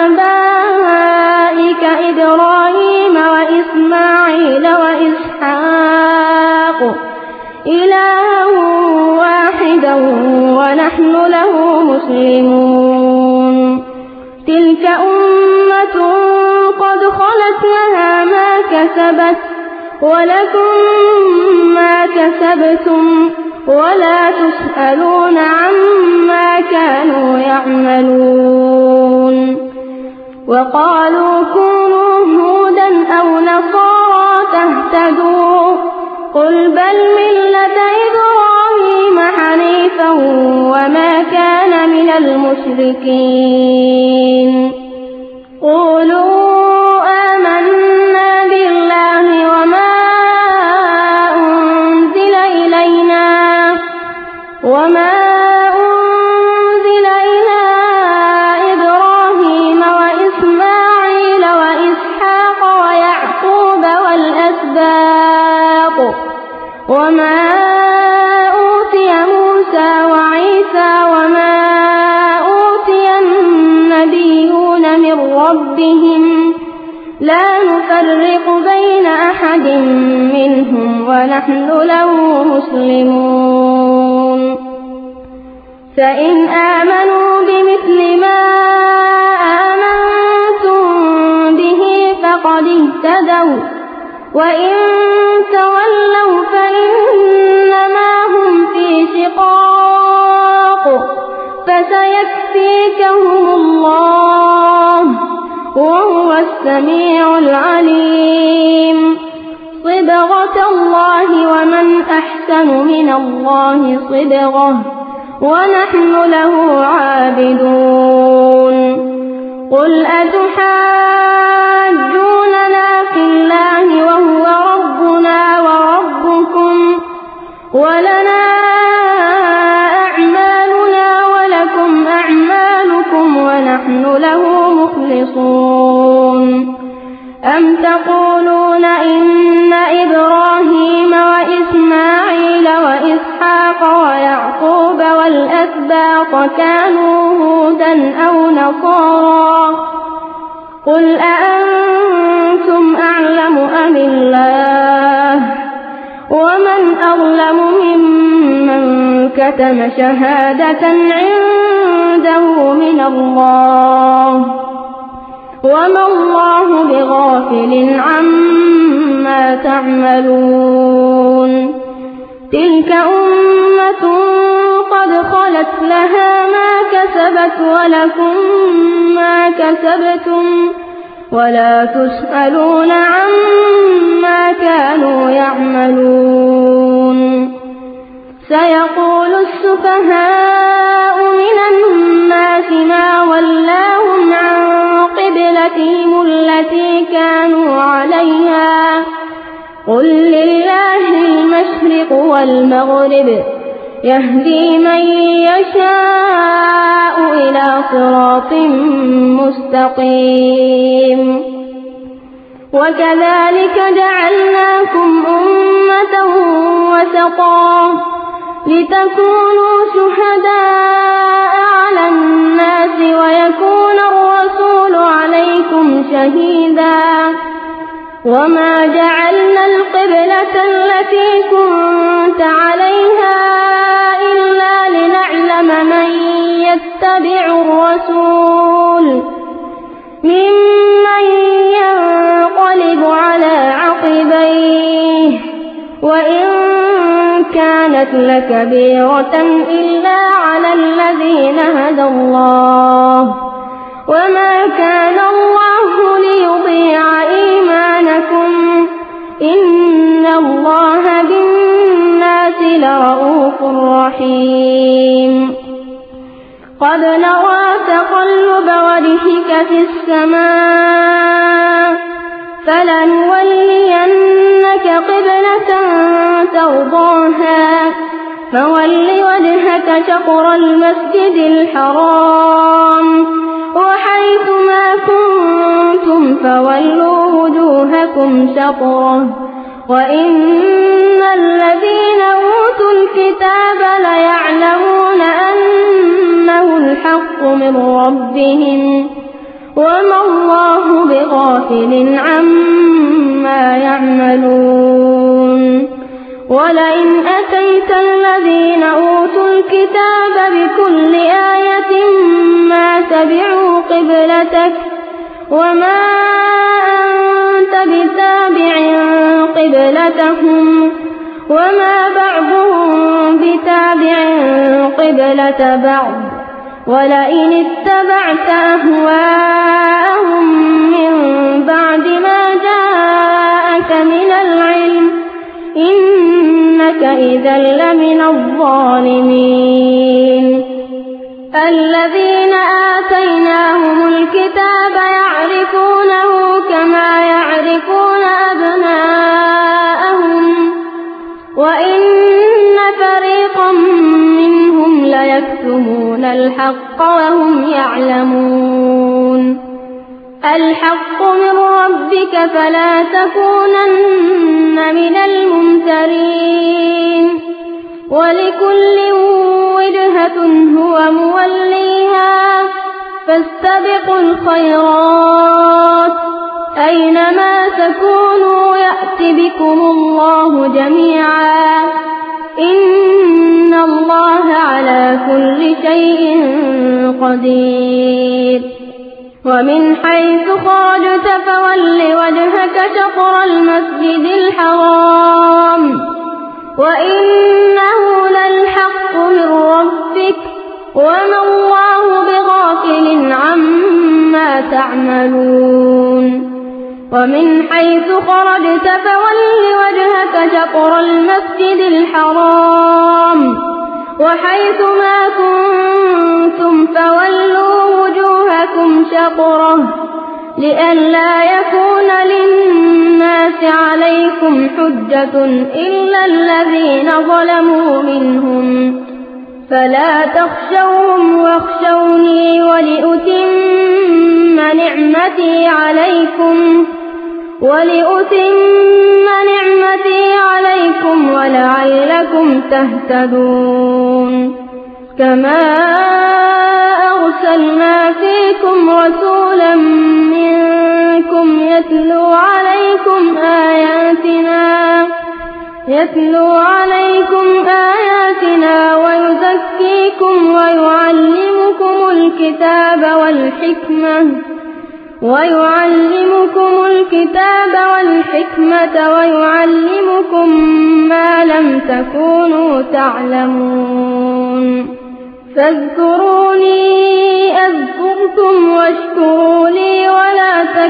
آبائك إبراهيم وإسماعيل وإسحاق إلها واحدا ونحن له مسلمون تلك أمة قد خلت لها ما كسبت ولكم ما كسبتم ولا تسألون عما كانوا يعملون وقالوا كونوا هودا أو نصارى تهتدوا قل بل ملة إبراهيم حنيفا وما كان من المشركين قولوا آمنا بالله وما أنزل إلينا وما أنزل إلى إبراهيم وإسماعيل وإسحاق ويعقوب والأسباط وما أوتي موسى وعيسى وما أوتي النبيون من ربهم لا نفرق بين أحد منهم ونحن له مسلمون فإن آمنوا بمثل ما آمنتم به فقد اهتدوا وإن تولوا فإنما هم في شقاق فسيكفيكهم الله وهو السميع العليم صبغة الله ومن أحسن من الله صبغة ونحن له عابدون قل أتحاجوننا في الله وهو ربنا وربكم ولنا أعمالنا ولكم أعمالكم ونحن له مخلصون أم تقولون إن إبراهيم وإسماعيل وإسحاق ويعقوب والأسباط كانوا هودا أو نصارى قل أأنتم أعلم أم الله ومن أظلم ممن كتم شهادة عنده من الله وما الله بغافل عما تعملون تلك أمة قد خلت لها ما كسبت ولكم ما كسبتم ولا تسألون عما كانوا يعملون سيقول السفهاء من الناس ما ولاهم عن قبلتهم التي كانوا عليها قل لله المشرق والمغرب يهدي من يشاء إلى صراط مستقيم وكذلك جعلناكم أمة وسطا لتكونوا شهداء على الناس ويكون الرسول عليكم شهيدا وما جعلنا القبلة التي كنت عليها إلا لنعلم من يتبعوا الرسول ممن ينقلب على عقبيه وإن كانت لكبيرة إلا على الذين هدى الله وما كان الله ليضيع إيمانكم إن الله بالناس لرءوف رحيم قد نرى تقلب وجهك في السماء فلنولينك قبلة ترضاها فول وجهك شطر المسجد الحرام وحيث ما كنتم فولوا وجوهكم شطره وإن الذين أوتوا الكتاب ليعلمون أنه الحق من ربهم وما الله بغافل عما يعملون ولئن أتيت الذين أوتوا الكتاب بكل آية ما تبعوا قبلتك وما أنت بتابع قبلتهم وما بعضهم بتابع قبلة بعض ولئن اتبعت أهواءهم من بعد ما جاءك من العلم إنك إذا لمن الظالمين الذين آتيناهم الكتاب يعرفونه كما يعرفون أبناءهم وإن فريقا منهم ليكتمون الحق وهم يعلمون الحق من ربك فلا تكونن من الممترين ولكل وجهة هو موليها فاستبقوا الخيرات أينما تكونوا يأت بكم الله جميعا إن الله على كل شيء قدير ومن حيث خرجت فول وجهك شطر المسجد الحرام وإنه للحق من ربك وما الله بغافل عما تعملون ومن حيث خرجت فول وجهك شطر المسجد الحرام وحيث ما كنتم فولوا وجوهكم شطره لئلا يكون للناس عليكم حجة إلا الذين ظلموا منهم فلا تخشوهم واخشوني ولأتم نعمتي عليكم ولأتم نعمتي عليكم ولعلكم تهتدون كما أرسلنا فيكم رسولا منكم يتلو عليكم آياتنا يتلو عليكم آياتنا ويزكيكم ويعلمكم الكتاب والحكمة ويعلمكم الكتاب والحكمة ويعلمكم ما لم تكونوا تعلمون فاذكروني أذكركم واشكروا لي ولا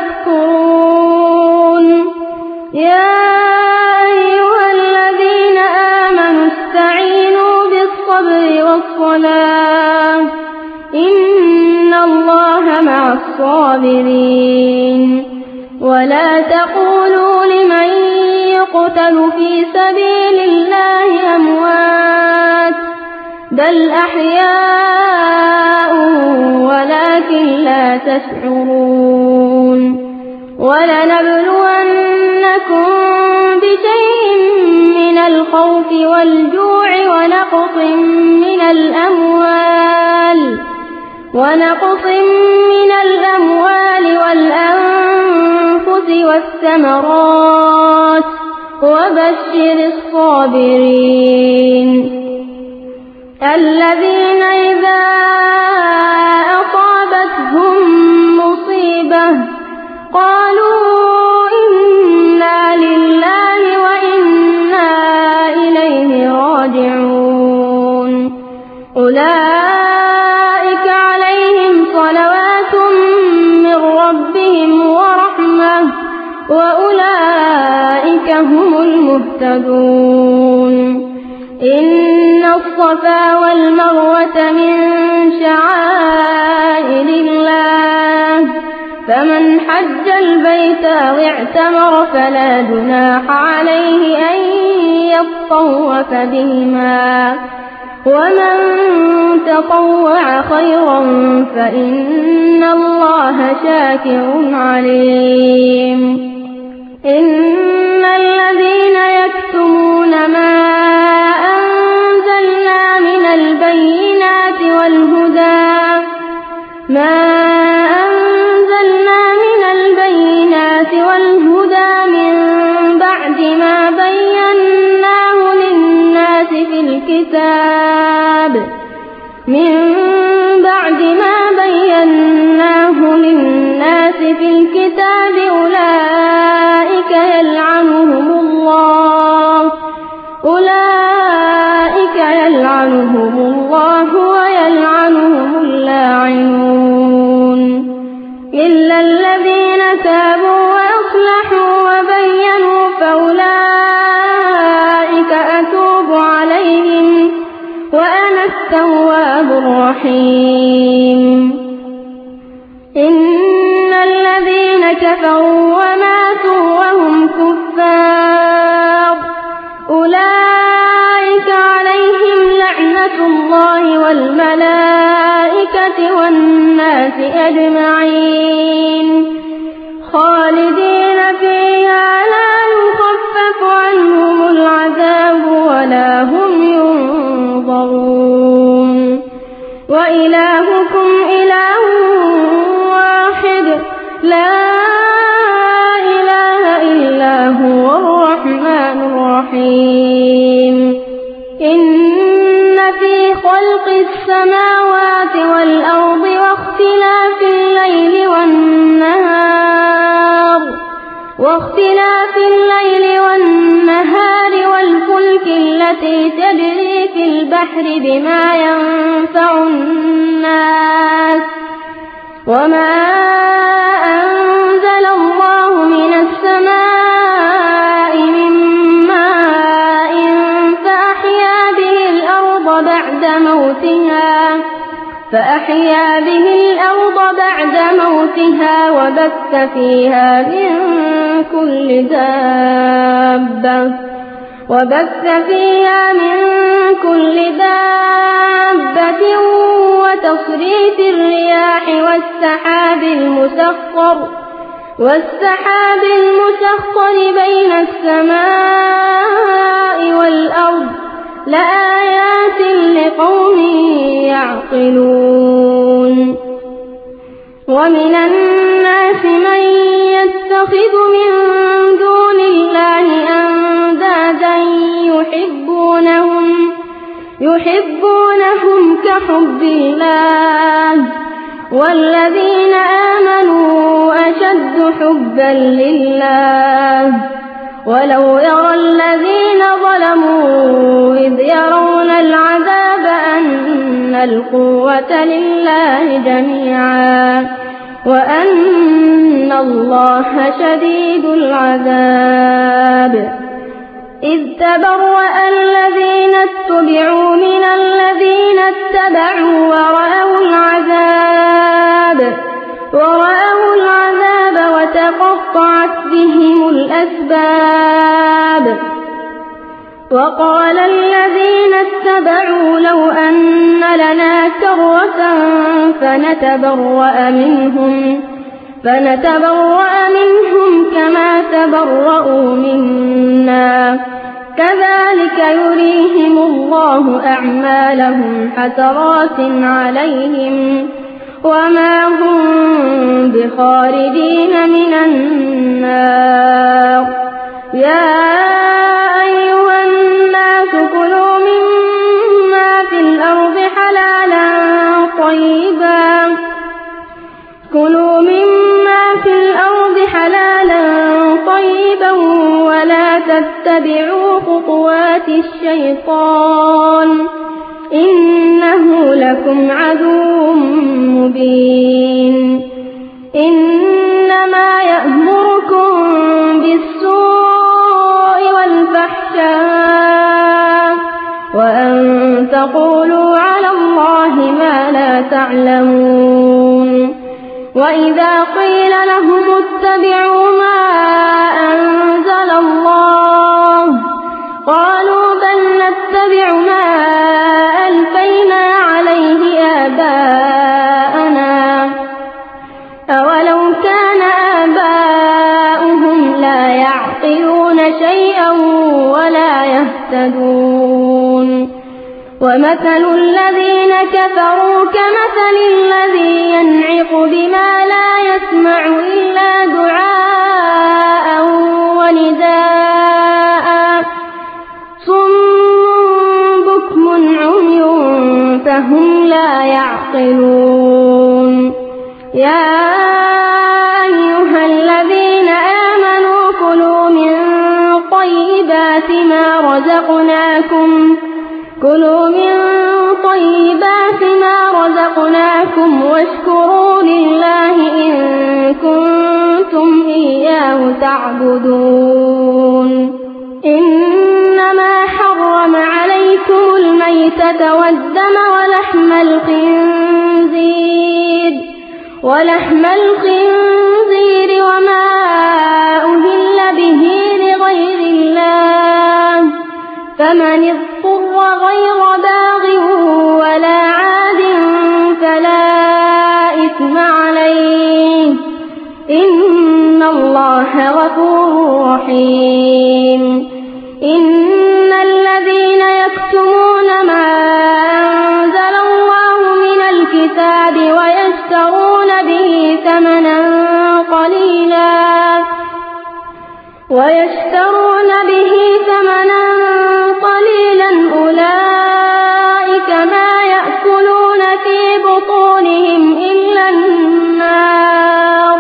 تكفرون يا أيها الذين آمنوا استعينوا بالصبر والصلاة إن الله مع الصابرين ولا تقولوا لمن يقتل في سبيل الله أموات بل أحياء ولكن لا تشعرون ولنبلونكم بشيء من الخوف والجوع ونقص من الأموال ونقص من الأموال والأنفس والثمرات وبشر الصابرين الذين إذا وأولئك هم المهتدون. إن الصفا والمروة من شعائر الله فمن حج البيت أو اعتمر فلا جناح عليه أن يطوف بهما ومن تطوع خيرا فإن الله شاكر عليم. إن الذين يكتمون ما أنزلنا من البينات والهدى ما أنزلنا من البينات والهدى من بعد ما بيناه للناس في الكتاب من بعد ما بيناه للناس في الكتاب أولئك يلعنهم الله أولئك يلعنهم الله ويلعنهم اللاعنون إلا الذين تابوا وأصلحوا وبينوا فأولئك أتوب عليهم وأنا التواب الرحيم. إن الذين كفروا وماتوا وهم كفار أولئك عليهم لعنة الله والملائكة والناس أجمعين خالدين فيها لا يخفف عنهم العذاب ولا هم ينظرون. وإلهكم إله واحد لا إله إلا هو الرحمن الرحيم. إن في خلق السماوات والأرض واختلاف الليل والنهار واختلاف الليل والنهار والفلك التي تجري في البحر بما ينفع الناس وما أنزل الله من السماء من ماء فأحيا به الأرض بعد موتها فأحيا به الأرض بعد موتها وبث فيها من كل دابة وبث فيها من كل دابة وتصريف الرياح والسحاب المسخر والسحاب المسخر بين السماء والأرض لآيات لقوم يعقلون. ومن الناس من يتخذ من دون الله أندادا يحبونهم يحبونهم كحب الله والذين آمنوا أشد حبا لله ولو يرى الذين ظلموا إذ يرون العذاب أن القوة لله جميعا وأن الله شديد العذاب. إذ تبرأ الذين اتبعوا من الذين اتبعوا ورأوا العذاب ورأوا العذاب وتقطعت بهم الأسباب. وقال الذين اتبعوا لو أن لنا كرة فنتبرأ منهم فنتبرأ منهم كما تبرأوا منا كذلك يريهم الله أعمالهم حسرات عليهم وما هم بخارجين من النار. يا أيها الناس كلوا مما في الأرض حلالا طيبا كلوا مما في الأرض حلالا طيبا ولا تتبعوا خطوات الشيطان إنه لكم عدو مبين. إنما يأمركم يعلمون وإذا قيل لهم اتبعوا ما أنزل الله قالوا بل نتبع ما ألفينا عليه آباءنا أولو كان آباؤهم لا يعقلون شيئا ولا يهتدون ومثل الذين كفروا كمثل الذي ينعق بما لا يسمع إلا دعاء ونداء صم بكم عمي فهم لا يعقلون يا أيها الذين آمنوا كلوا من طيبات ما رزقناكم كلوا من طيبات ما رزقناكم واشكروا لله إن كنتم إياه تعبدون إنما حرم عليكم الميتة والدم ولحم الخنزير ولحم الخنزير وما أهل به لغير الله فمن اضطر غير باغ ولا عاد فلا إثم عليه إن الله غفور رحيم إن الذين يكتمون ما أنزل الله من الكتاب ويشترون به ثمنا قليلا ويشترون به ثمنا قليلا أولئك ما يأكلون في بطونهم إلا النار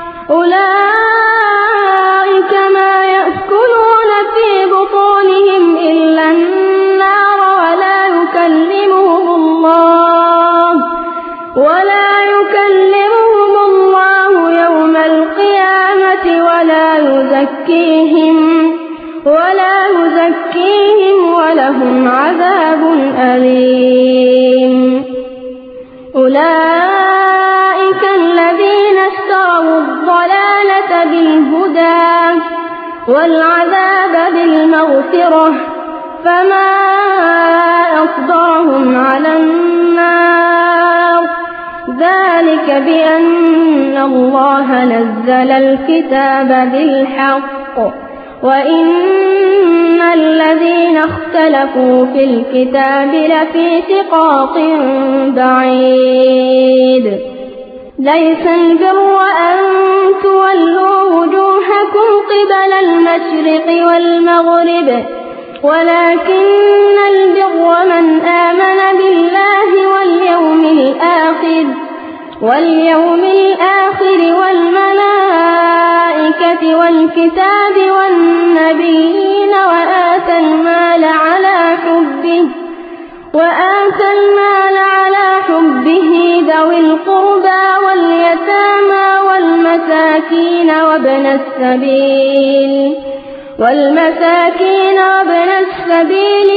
أولئك ما يأكلون في بطونهم إلا النار ولا يكلمهم الله ولا يكلمهم الله يوم القيامة ولا يزكيهم ولا يزكيهم ولهم عذاب أليم أولئك الذين اشتروا الضلالة بالهدى والعذاب بالمغفرة فما أصبرهم على النار ذلك بأن الله نزل الكتاب بالحق وإن الذين اختلفوا في الكتاب لفي شقاق بعيد ليس البر أن تولوا وجوهكم قبل المشرق والمغرب ولكن البر من آمن بالله واليوم الآخر واليوم الآخر والملائكة والكتاب والنبيين وآتى المال على حبه وآتى المال على حبه ذوي القربى واليتامى والمساكين وابن السبيل والمساكين وابن السبيل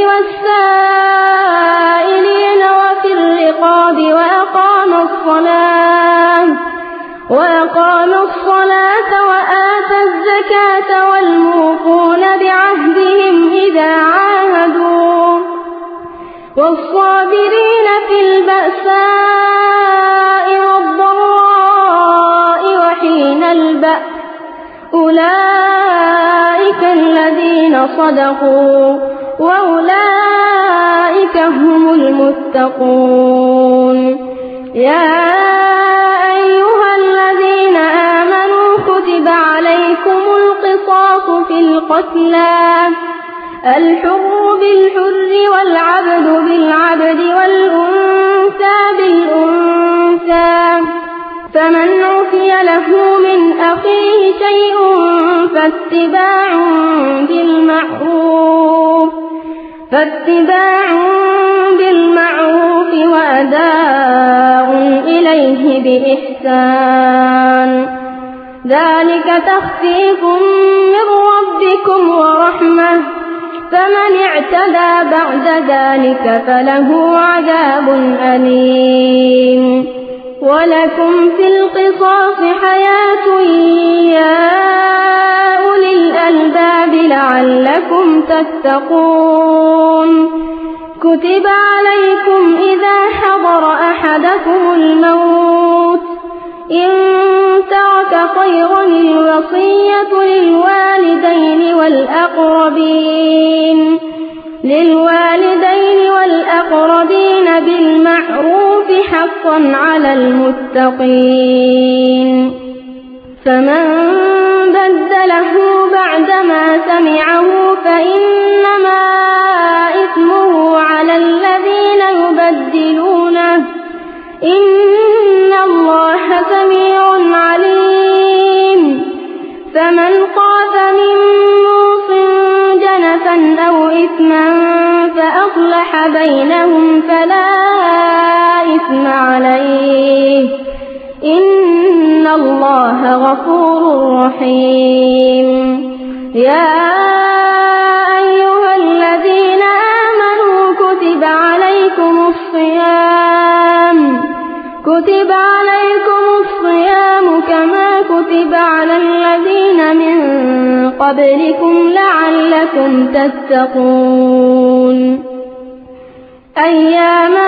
والسائلين وفي الرقاب وأقام الصلاة وأقام الصلاة وآتى الزكاة والموفون بعهدهم إذا عاهدوا والصابرين في البأساء والضراء وحين البأس أولئك الذين صدقوا وأولئك هم المتقون يا أيها الذين آمنوا كتب عليكم القصاص في القتلى الحر بالحر والعبد بالعبد والأنثى بالأنثى فمن عفي له من أخيه شيء فاتباع بالمعروف فاتباع بالمعروف وأداء إليه بإحسان ذلك تخفيف من ربكم ورحمة فمن اعتدى بعد ذلك فله عذاب أليم ولكم في القصاص حياة يا أولي الألباب لعلكم تتقون كتب عليكم إذا حضر أحدكم الموت إن ترك خيرا الوصية للوالدين والأقربين للوالدين والأقربين بالمعروف حقا على المتقين فمن بدله بعدما سمعه فإنما إثمه على الذين يبدلونه إن الله سميع عليم فمن خاف من موص جنفا أو إثما فأصلح بينهم فلا إثم عليه إن الله غفور رحيم يا أيها الذين آمنوا كتب عليكم الصيام كتب عليكم الصيام كما كتب على الذين من قبلكم لعلكم تتقون أياما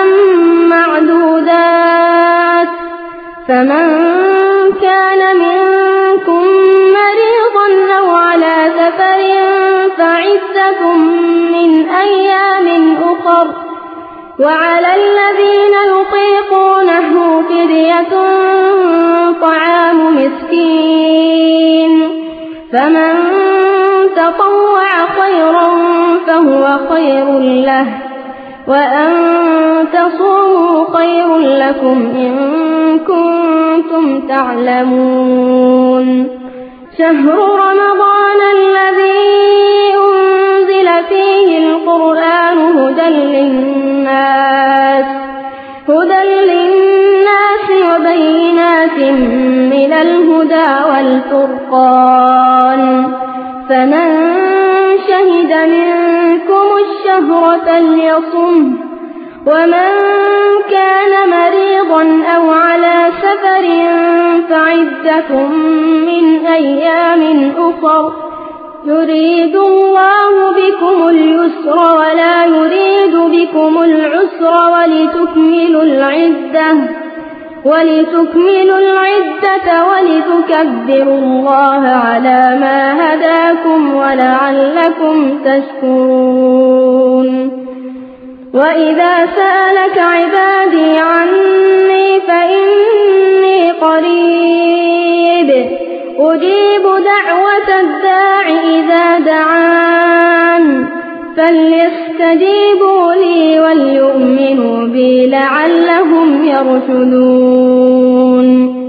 معدودات فمن كان منكم مريضا أو على سفر فعدة من أيام أخر وعلى الذين يطيقونه فدية طعام مسكين فمن تطوع خيرا فهو خير له وأن تصوموا خير لكم إن كنتم تعلمون شهر رمضان الذي أنزل فيه القرآن هدى للناس هدى للناس وبينات من الهدى والفرقان فمن شهد منكم الشهر فليصم ومن كان مريضا أو على سفر فعدة من أيام أخر يريد الله بكم اليسر ولا يريد بكم العسر ولتكملوا العدة ولتكملوا العدة ولتكبروا الله على ما هداكم ولعلكم تشكرون وإذا سألك عبادي عني فإني قريب أجيب دعوة الداع إذا دعان فليستجيبوا لي وليؤمنوا بي لعلهم يرشدون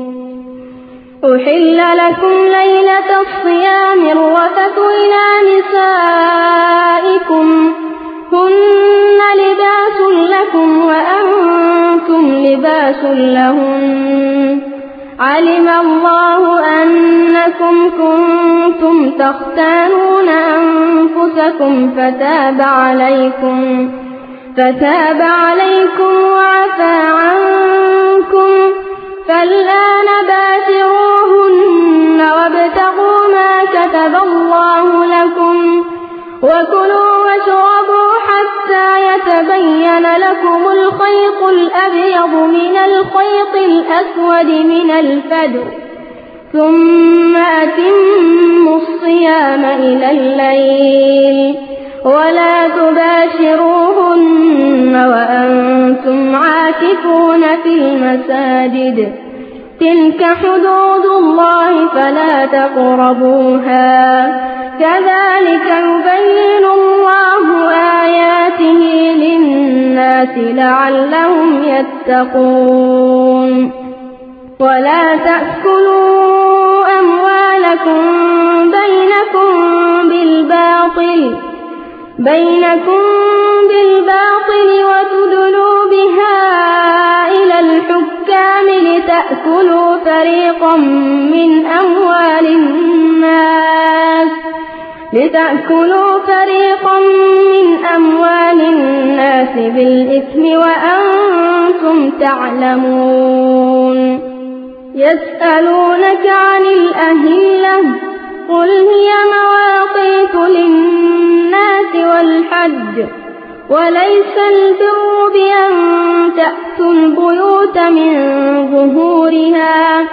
أحل لكم ليلة الصيام الرفث إلى نسائكم هن لباس لكم وأنتم لباس لهن علم الله أنكم كنتم تختانون أنفسكم فتاب عليكم فتاب عليكم وعفى عنكم فالآن باشروهن وابتغوا ما كتب الله لكم وكلوا واشربوا حتى يتبين لكم الخيط الأبيض من الخيط الأسود من الفجر ثم أتموا الصيام إلى الليل ولا تباشروهن وأنتم عاكفون في المساجد تلك حدود الله فلا تقربوها كذلك يبين الله آياته للناس لعلهم يتقون ولا تأكلوا أموالكم بينكم بالباطل بينكم بالباطل وتدلوا بها إلى الحكام لتأكلوا فريقا من أموال الناس لتأكلوا فريقا من أموال الناس بالإثم وأنتم تعلمون يسألونك عن الأهلة قل هي مواقيت للناس والحج وليس البر بأن تأتوا البيوت من ظهورها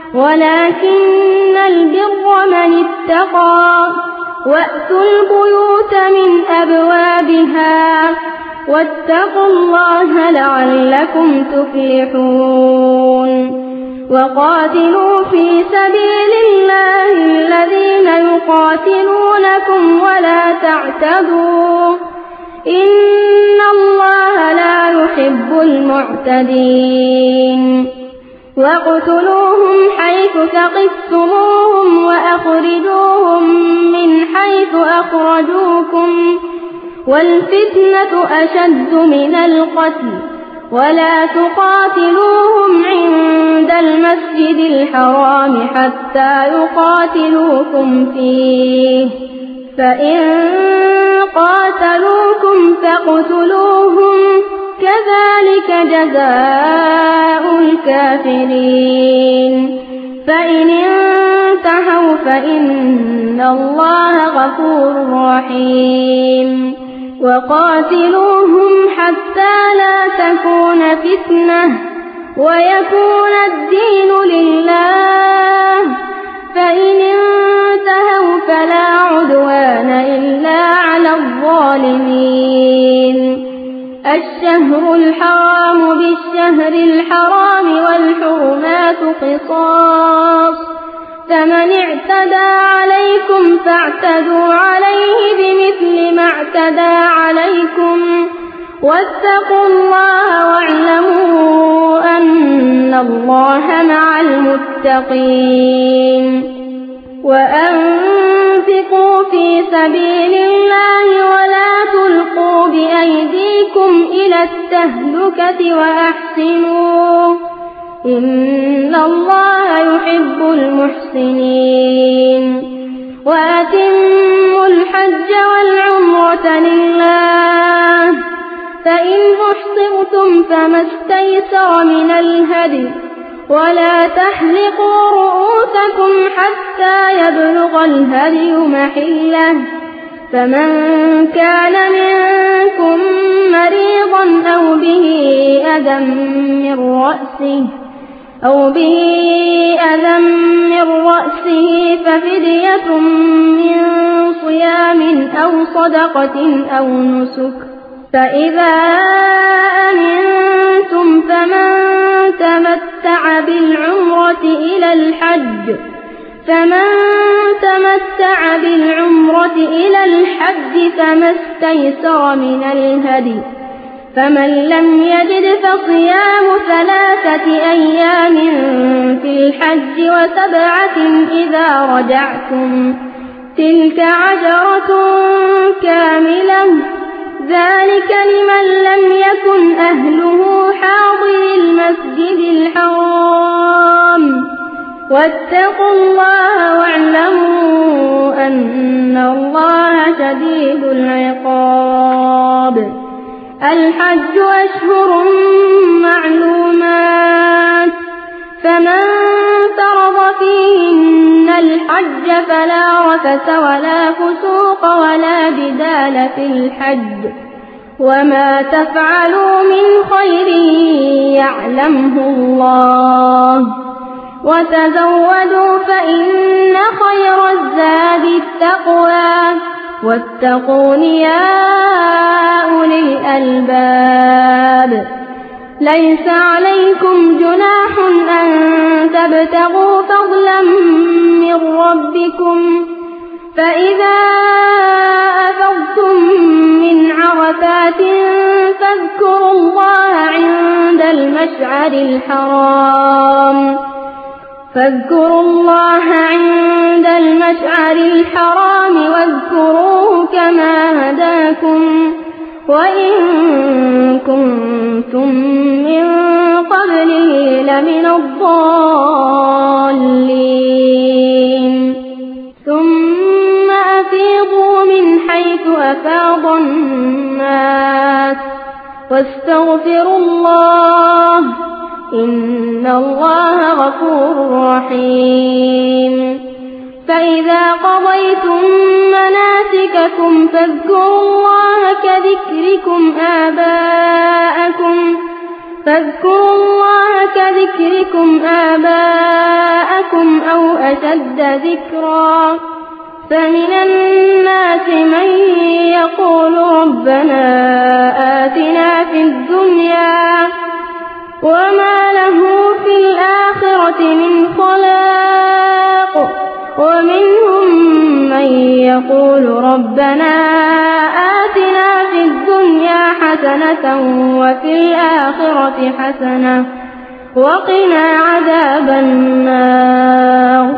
ولكن البر من اتقى وأتوا البيوت من أبوابها واتقوا الله لعلكم تفلحون وقاتلوا في سبيل الله الذين يقاتلونكم ولا تعتدوا إن الله لا يحب المعتدين واقتلوهم حيث ثقفتموهم وأخرجوهم من حيث أخرجوكم والفتنة أشد من القتل ولا تقاتلوهم عند المسجد الحرام حتى يقاتلوكم فيه فإن قاتلوكم فاقتلوهم كذلك جزاء الكافرين فإن انتهوا فإن الله غفور رحيم وقاتلوهم حتى لا تكون فتنة ويكون الدين لله فإن انتهوا فلا عدوان إلا على الظالمين الشهر الحرام بالشهر الحرام والحرمات قصاص فمن اعتدى عليكم فاعتدوا عليه بمثل ما اعتدى عليكم واتقوا الله واعلموا أن الله مع المتقين وأنفقوا في سبيل الله ولا تلقوا بأيديكم إلى التهلكة وأحسنوا إن الله يحب المحسنين وأتموا الحج والعمرة لله فإن أحصرتم فما استيسر من الهدي ولا تحلقوا رؤوسكم حتى يبلغ الهدي محله فمن كان منكم مريضا أو به أذى من رأسه أو به أذى من رأسه ففدية من صيام أو صدقة أو نسك فإذا أمنتم فمن تمتع بالعمرة إلى الحج فمن تمتع بالعمرة إلى الحج فما استيسر من الهدي فمن لم يجد فصيام ثلاثة أيام في الحج وسبعة إذا رجعتم تلك عشرة كاملة ذلك لمن لم يكن أهله حاضر المسجد الحرام واتقوا الله واعلموا أن الله شديد العقاب الحج أشهر معلومات فمن فرض فيهن الحج فلا رفث ولا فسوق ولا جدال في الحج وما تفعلوا من خير يعلمه الله وتزودوا فإن خير الزاد التقوى واتقون يا أولي الألباب ليس عليكم جناح أن تبتغوا فضلا من ربكم فإذا أفضتم من عرفات فاذكروا الله عند المشعر الحرام فاذكروا الله عند المشعر الحرام واذكروه كما هداكم وإن كنتم من قبله لمن الضالين ثم وأفيضوا من حيث أفاض الناس واستغفروا الله إن الله غفور رحيم فإذا قضيتم مناسككم فاذكروا الله كذكركم آباءكم فاذكروا الله كذكركم آباءكم أو أشد ذكرا فمن الناس من يقول ربنا آتنا في الدنيا وما له في الآخرة من خلاق ومنهم من يقول ربنا آتنا في الدنيا حسنة وفي الآخرة حسنة وقنا عذاب النار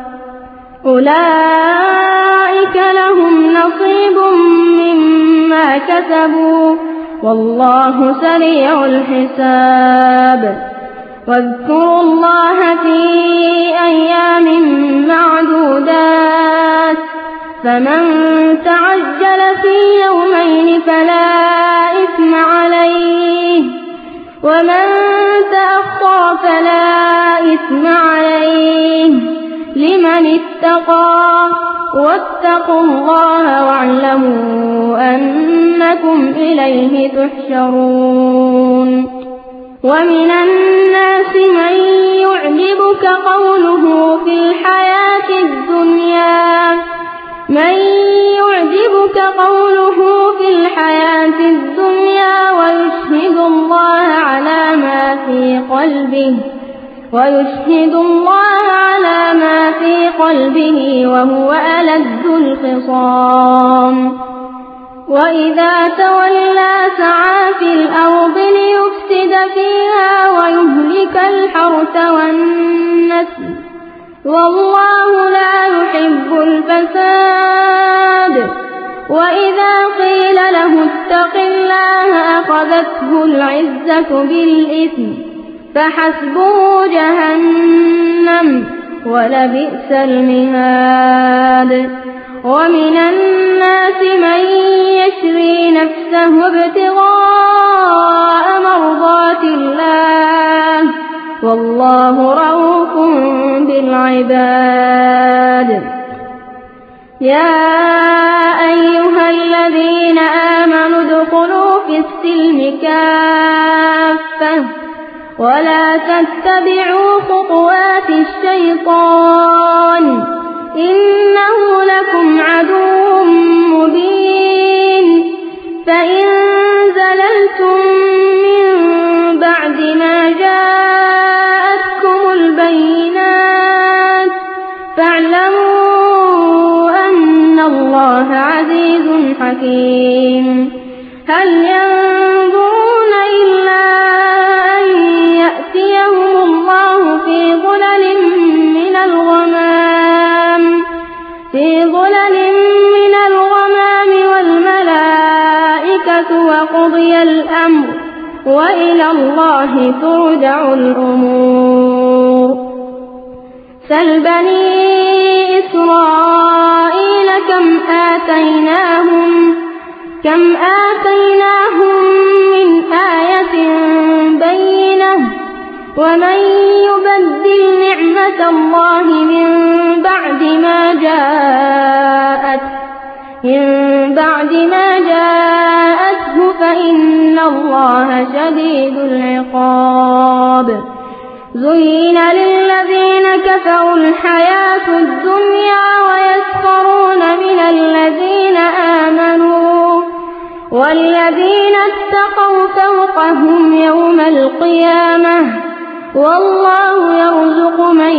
أولئك لهم نصيب مما كسبوا والله سريع الحساب واذكروا الله في أيام معدودات فمن تعجل في يومين فلا إثم عليه ومن تأخر فلا إثم عليه لمن اتقى واتقوا الله واعلموا أنكم إليه تحشرون ومن الناس من يعجبك قوله في الحياة الدنيا من يعجبك قوله في الحياة الدنيا ويشهد الله على ما في قلبه ويشهد الله على ما في قلبه وهو ألد الخصام وإذا تولى سعى في الأرض ليفسد فيها ويهلك الحرث والنسل والله لا يحب الفساد وإذا قيل له اتق الله أخذته العزة بالإثم فحسبه جهنم ولبئس المهاد ومن الناس من يشري نفسه ابتغاء مرضات الله والله رؤوف بالعباد يا أيها الذين آمنوا ادخلوا في السلم كافة ولا تتبعوا خطوات الشيطان إنه لكم عدو مبين فإن زللتم من بعد ما جاءتكم البينات فاعلموا أن الله عزيز حكيم هل ينظرون إلا أن يأتيهم الله في ظلل من الغمام في ظلل من الغمام والملائكة وقضي الأمر وإلى الله ترجع الأمور سل بني إسرائيل كم آتيناهم كم آتيناهم من آية بينة ومن يبدل نعمة الله من بعد ما جاءت من بعد ما جاءته فإن الله شديد العقاب زين للذين كفروا الحياة الدنيا ويسخرون من الذين آمنوا والذين اتقوا فوقهم يوم القيامة والله يرزق من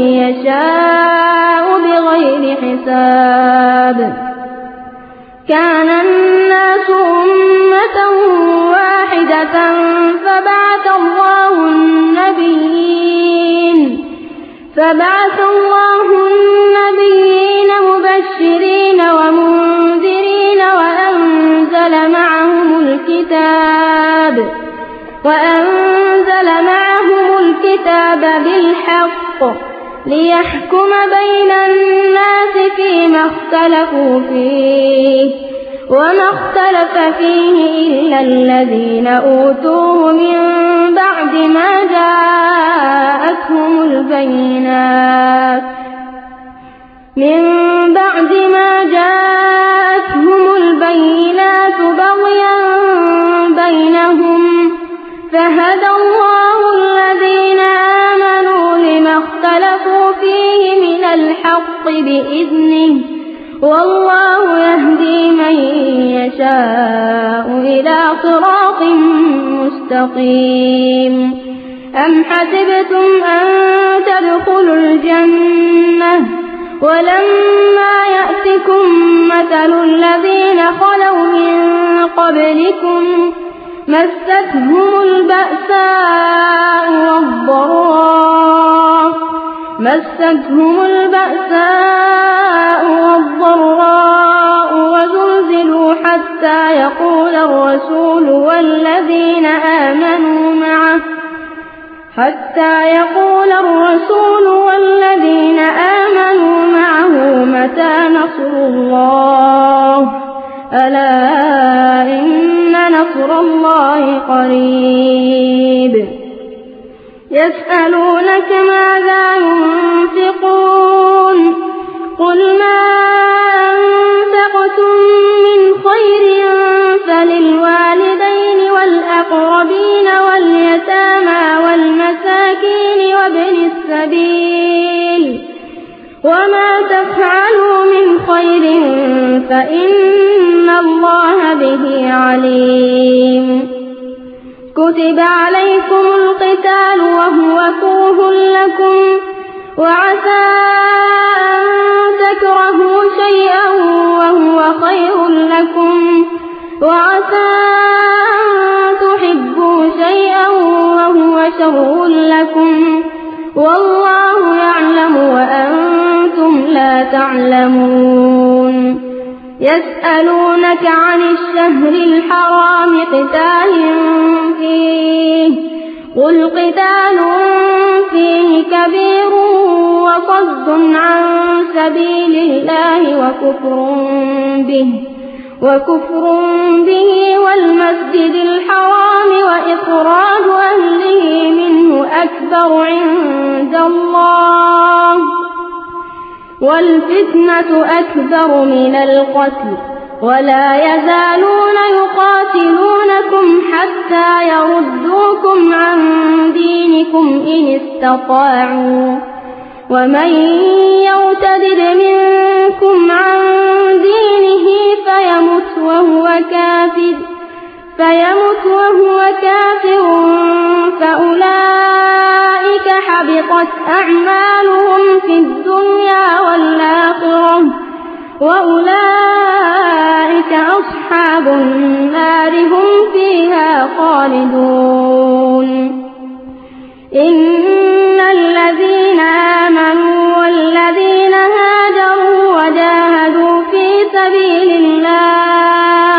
يشاء بغير حساب كان الناس أمة واحدة فبعث الله النبيين فبعث الله النبيين مبشرين ومنذرين وأنزل معهم الكتاب وأنزل معهم الكتاب بالحق ليحكم بين الناس فيما اختلفوا فيه وما اختلف فيه إلا الذين أوتوه من بعد ما جاءتهم البينات من بعد ما جاءتهم البينات بغيا بينهم فهدى الله الذين آمنوا لما اختلفوا فيه من الحق بإذنه والله يهدي من يشاء إلى صراط مستقيم. أم حسبتم أن تدخلوا الجنة ولما يأتكم مثل الذين خلوا من قبلكم مستهم البأساء والضراء مستهم البأساء والضراء وزلزلوا حتى يقول الرسول والذين آمنوا معه حتى يقول الرسول والذين آمنوا معه متى نصر الله ألا إن نصر الله قريب. يسألونك ماذا ينفقون قل ما أنفقتم من خير فللوالدين والأقربين واليتامى والمساكين وابن السبيل وما تفعلوا من خير فإن الله به عليم. كتب عليكم القتال وهو كره لكم وعسى أن تكرهوا شيئا وهو خير لكم وعسى أن تحبوا شيئا وهو شر لكم والله يعلم وأنتم لا تعلمون. يسألونك عن الشهر الحرام قتال فيه قل قتال فيه كبير وصد عن سبيل الله وكفر به وكفر به والمسجد الحرام وإخراج أهله منه أكبر عند الله والفتنة أكبر من القتل ولا يزالون يقاتلونكم حتى يردوكم عن دينكم إن استطاعوا ومن يرتد منكم عن دينه فيمت وهو كافر فيمت وهو كافر فأولئك حبطت أعمالهم في الدنيا والآخرة وأولئك أصحاب النار هم فيها خالدون. إن الذين آمنوا والذين هاجروا وجاهدوا في سبيل الله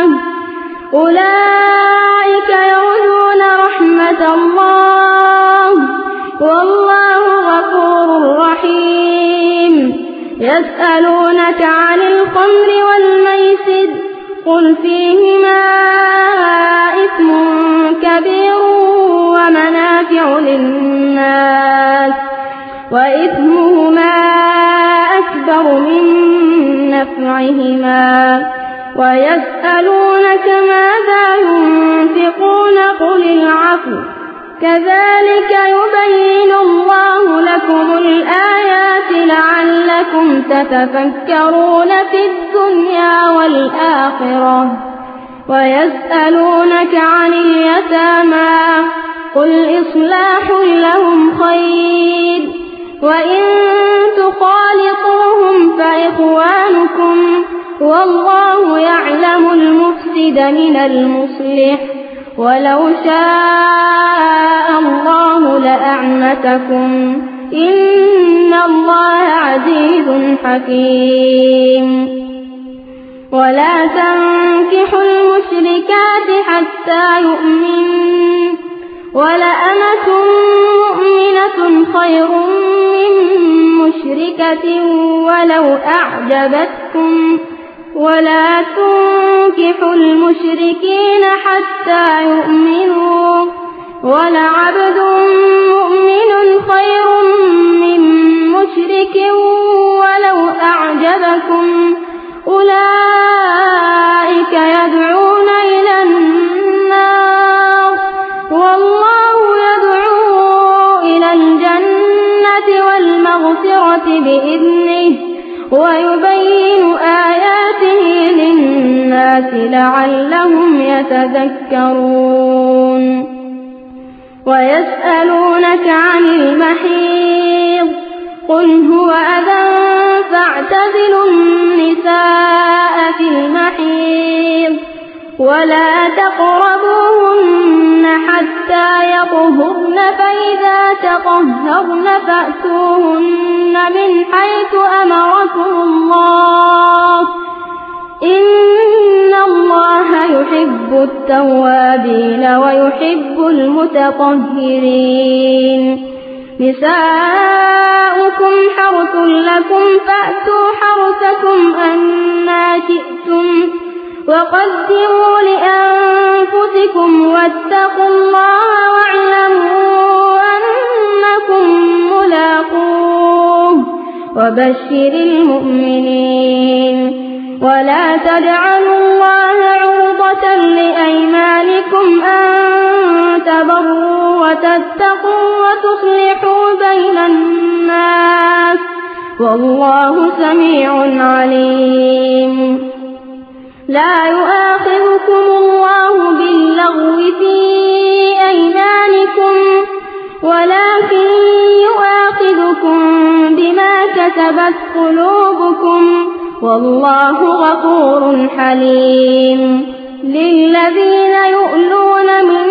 أولئك يرجون رحمة الله والله غفور رحيم. يسألونك عن الخمر والميسر قل فيهما إثم كبير ومنافع للناس وإثمهما أكبر من نفعهما ويسألونك ماذا ينفقون قل العفو كذلك يبين الله لكم الآيات لعلكم تتفكرون في الدنيا والآخرة. ويسألونك عن اليتامى قل إصلاح لهم خير وإن تخالطوهم فإخوانكم والله يعلم المفسد من المصلح ولو شاء الله لأعنتكم إن الله عزيز حكيم. ولا تنكحوا المشركات حتى يؤمنوا ولأمة مؤمنة خير من مشركة ولو أعجبتكم ولا تنكحوا المشركين حتى يؤمنوا ولعبد مؤمن خير من مشرك ولو أعجبكم أولئك يدعون إلى النار والله يدعو إلى الجنة والمغفرة بإذنه ويبين آياته للناس لعلهم يتذكرون ويسألونك عن المحيض قل هو أذى فاعتزلوا النساء في المحيض ولا تقربوهن حتى يطهرن فإذا تطهرن فأتوهن من حيث أمركم الله إن الله يحب التوابين ويحب المتطهرين نساؤكم حرث لكم فأتوا حرثكم أنى شئتم وقدموا لأنفسكم واتقوا الله واعلموا أنكم ملاقوه وبشر المؤمنين ولا تجعلوا الله عرضة لأيمانكم أن تبروا وتتقوا وتصلحوا بين الناس والله سميع عليم لا يؤاخذكم الله باللغو في أيمانكم ولكن يؤاخذكم بما كسبت قلوبكم والله غفور حليم للذين يؤلون من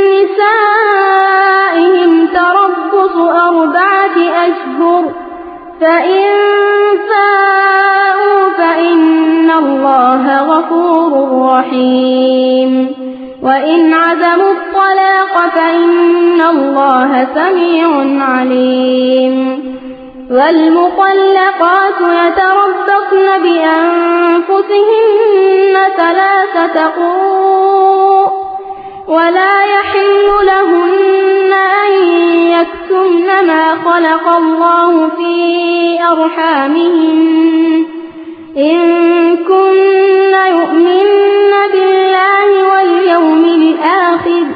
نسائهم تربص أربعة أشهر فإن فاءوا فإن الله غفور رحيم وإن عزموا الطلاق فإن الله سميع عليم والمطلقات يتربصن بأنفسهن ثلاثة قروء ولا يحل لهن أن يكتمن ما خلق الله في أرحامهن إن كن يؤمن بالله واليوم الآخر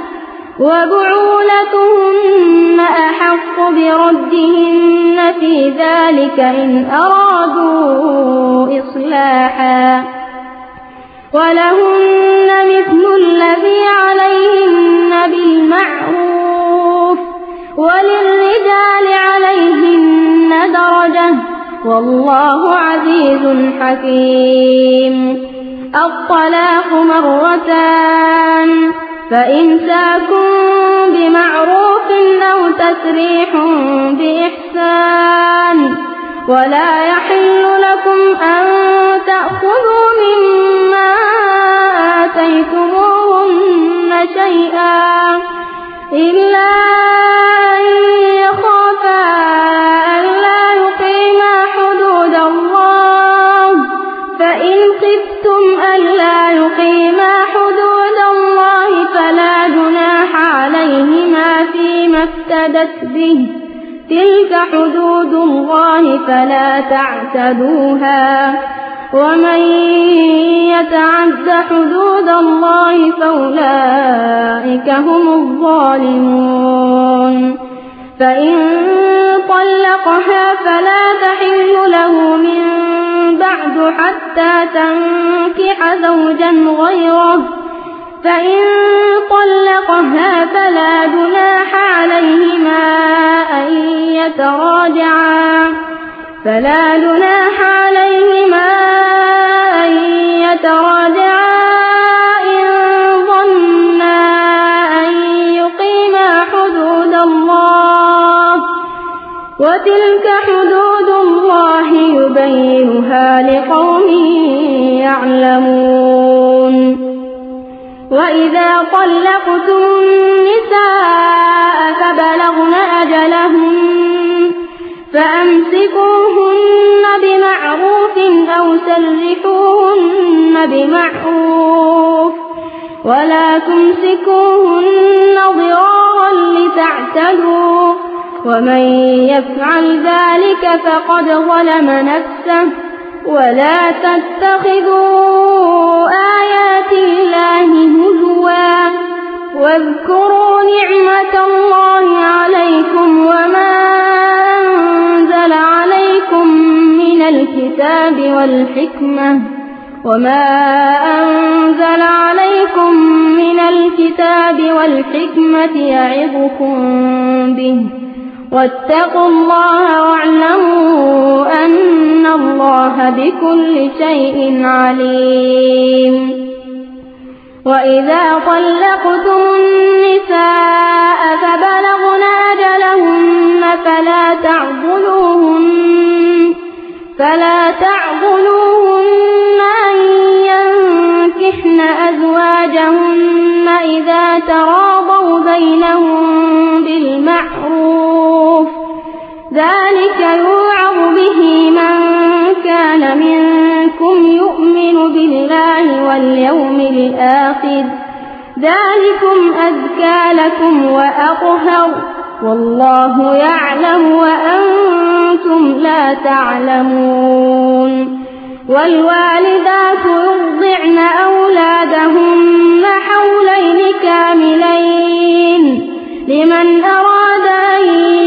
وبعولتهن أحق بردهن في ذلك إن أرادوا إصلاحا ولهن مثل الذي عليهن بالمعروف وللرجال عليهن درجة والله عزيز حكيم الطلاق مرتان فإمساك بمعروف أو تسريح بإحسان ولا يحل لكم أن تأخذوا مما آتيتموهن شيئا إلا أن يخافا ألا يقيما حدود الله فإن خفتم ألا يقيما حدود الله فلا جناح عليهما فيما افتدت به تلك حدود الله فلا تعتدوها ومن يتعد حدود الله فأولئك هم الظالمون فإن طلقها فلا تحل له من بعد حتى تنكح زوجا غيره فإن طلقها فلا جناح عليهما أن يتراجعا فلا جناح عليهما أن يتراجعا إن ظنا أن يقيما حدود الله وتلك حدود الله يبينها لقوم يعلمون وإذا طلقتم النساء فبلغن أجلهن فأمسكوهن بمعروف أو سرحوهن بمعروف ولا تمسكوهن ضرارا لتعتدوا ومن يفعل ذلك فقد ظلم نفسه ولا تتخذوا آيات الله هزوا واذكروا نعمة الله عليكم وما أنزل عليكم من الكتاب والحكمة وما أنزل عليكم من الكتاب والحكمة يعظكم به واتقوا الله واعلموا أن الله بكل شيء عليم. وإذا طلقتم النساء فبلغن أجلهن فلا تعضلوهن فلا تعضلوهن أن ينكحن أزواجهن إذا تراضوا بينهم بالمعروف ذلك يوعظ به من كان منكم يؤمن بالله واليوم الآخر ذلكم أزكى لكم وأطهر والله يعلم وأنتم لا تعلمون. والوالدات يرضعن أولادهن حولين كاملين لمن أراد أن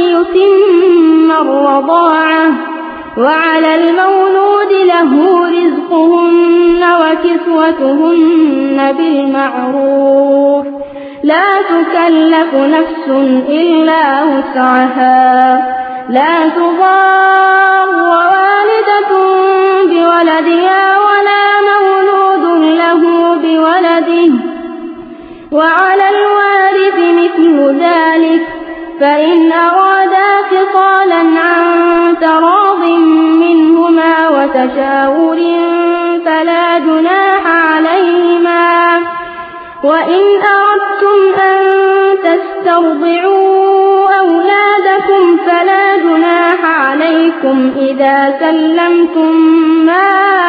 يتم الرضاعة وعلى المولود له رزقهن وكسوتهن بالمعروف لا تكلف نفس إلا وسعها لا تضار والدة بولدها ولا مولود له بولده وعلى الوارث مثل ذلك فإن أرادا فصالا عن تراض منهما وتشاور فلا جناح عليهما وإن أردتم أن تسترضعوا أولادكم فلا جناح عليكم إذا سلمتم ما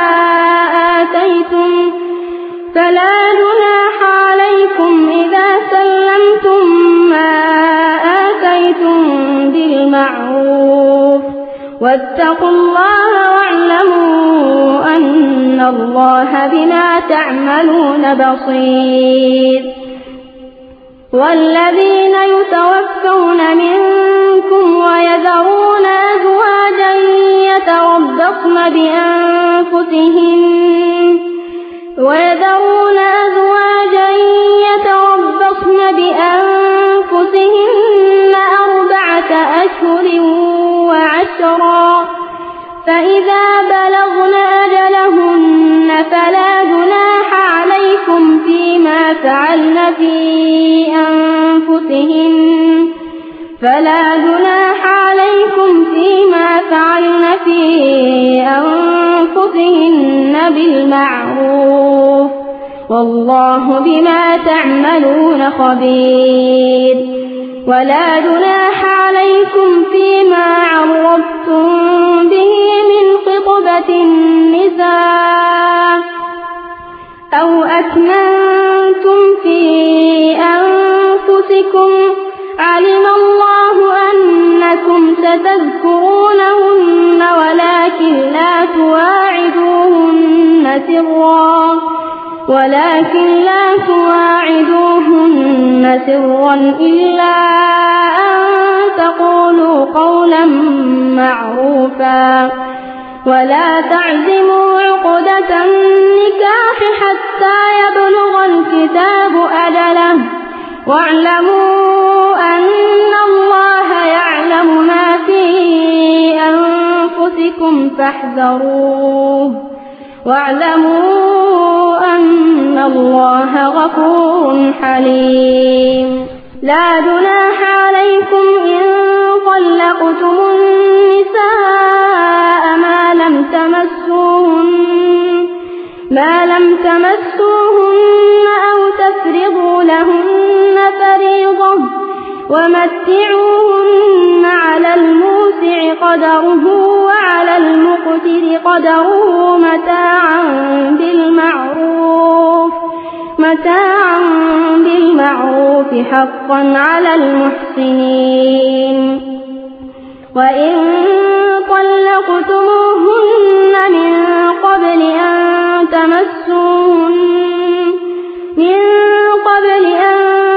آتيتم فلا جناح عليكم إذا سلمتم ما آتيتم بالمعروف واتقوا الله واعلموا أن الله بما تعملون بصير. والذين يتوفون منكم ويذرون أزواجا يتربصن بأنفسهن ويذرون أزواجا يتربصن بأنفسهن أربعة أشهر وعشرا فإذا بلغن أجلهن فلا جناح عليكم فيما فعلن في أنفسهن فلا جناح عليكم فيما فعلن في أنفسهن بالمعروف والله بما تعملون خبير. ولا جناح عليكم فيما عرضتم به من خطبة النساء أو أكننتم في أنفسكم علم الله أنكم ستذكرونهن ولكن لا تواعدوهن سرا ولكن لا تواعدوهن سرا إلا أن تقولوا قولا معروفا ولا تعزموا عقدة النكاح حتى يبلغ الكتاب أجله واعلموا أن الله يعلم ما في أنفسكم فاحذروه واعلموا أن الله غفور حليم. لا جناح عليكم إن طلقتم النساء ما لم تمسوهن ما لم تمسوهن أو تفرضوا لهن فريضة ومتعوهن على الموسع قدره وعلى المقتر قدره متاعا بالمعروف متاعا بالمعروف حقا على المحسنين. وإن طلقتموهن من قبل أن تمسوهن من قبل أن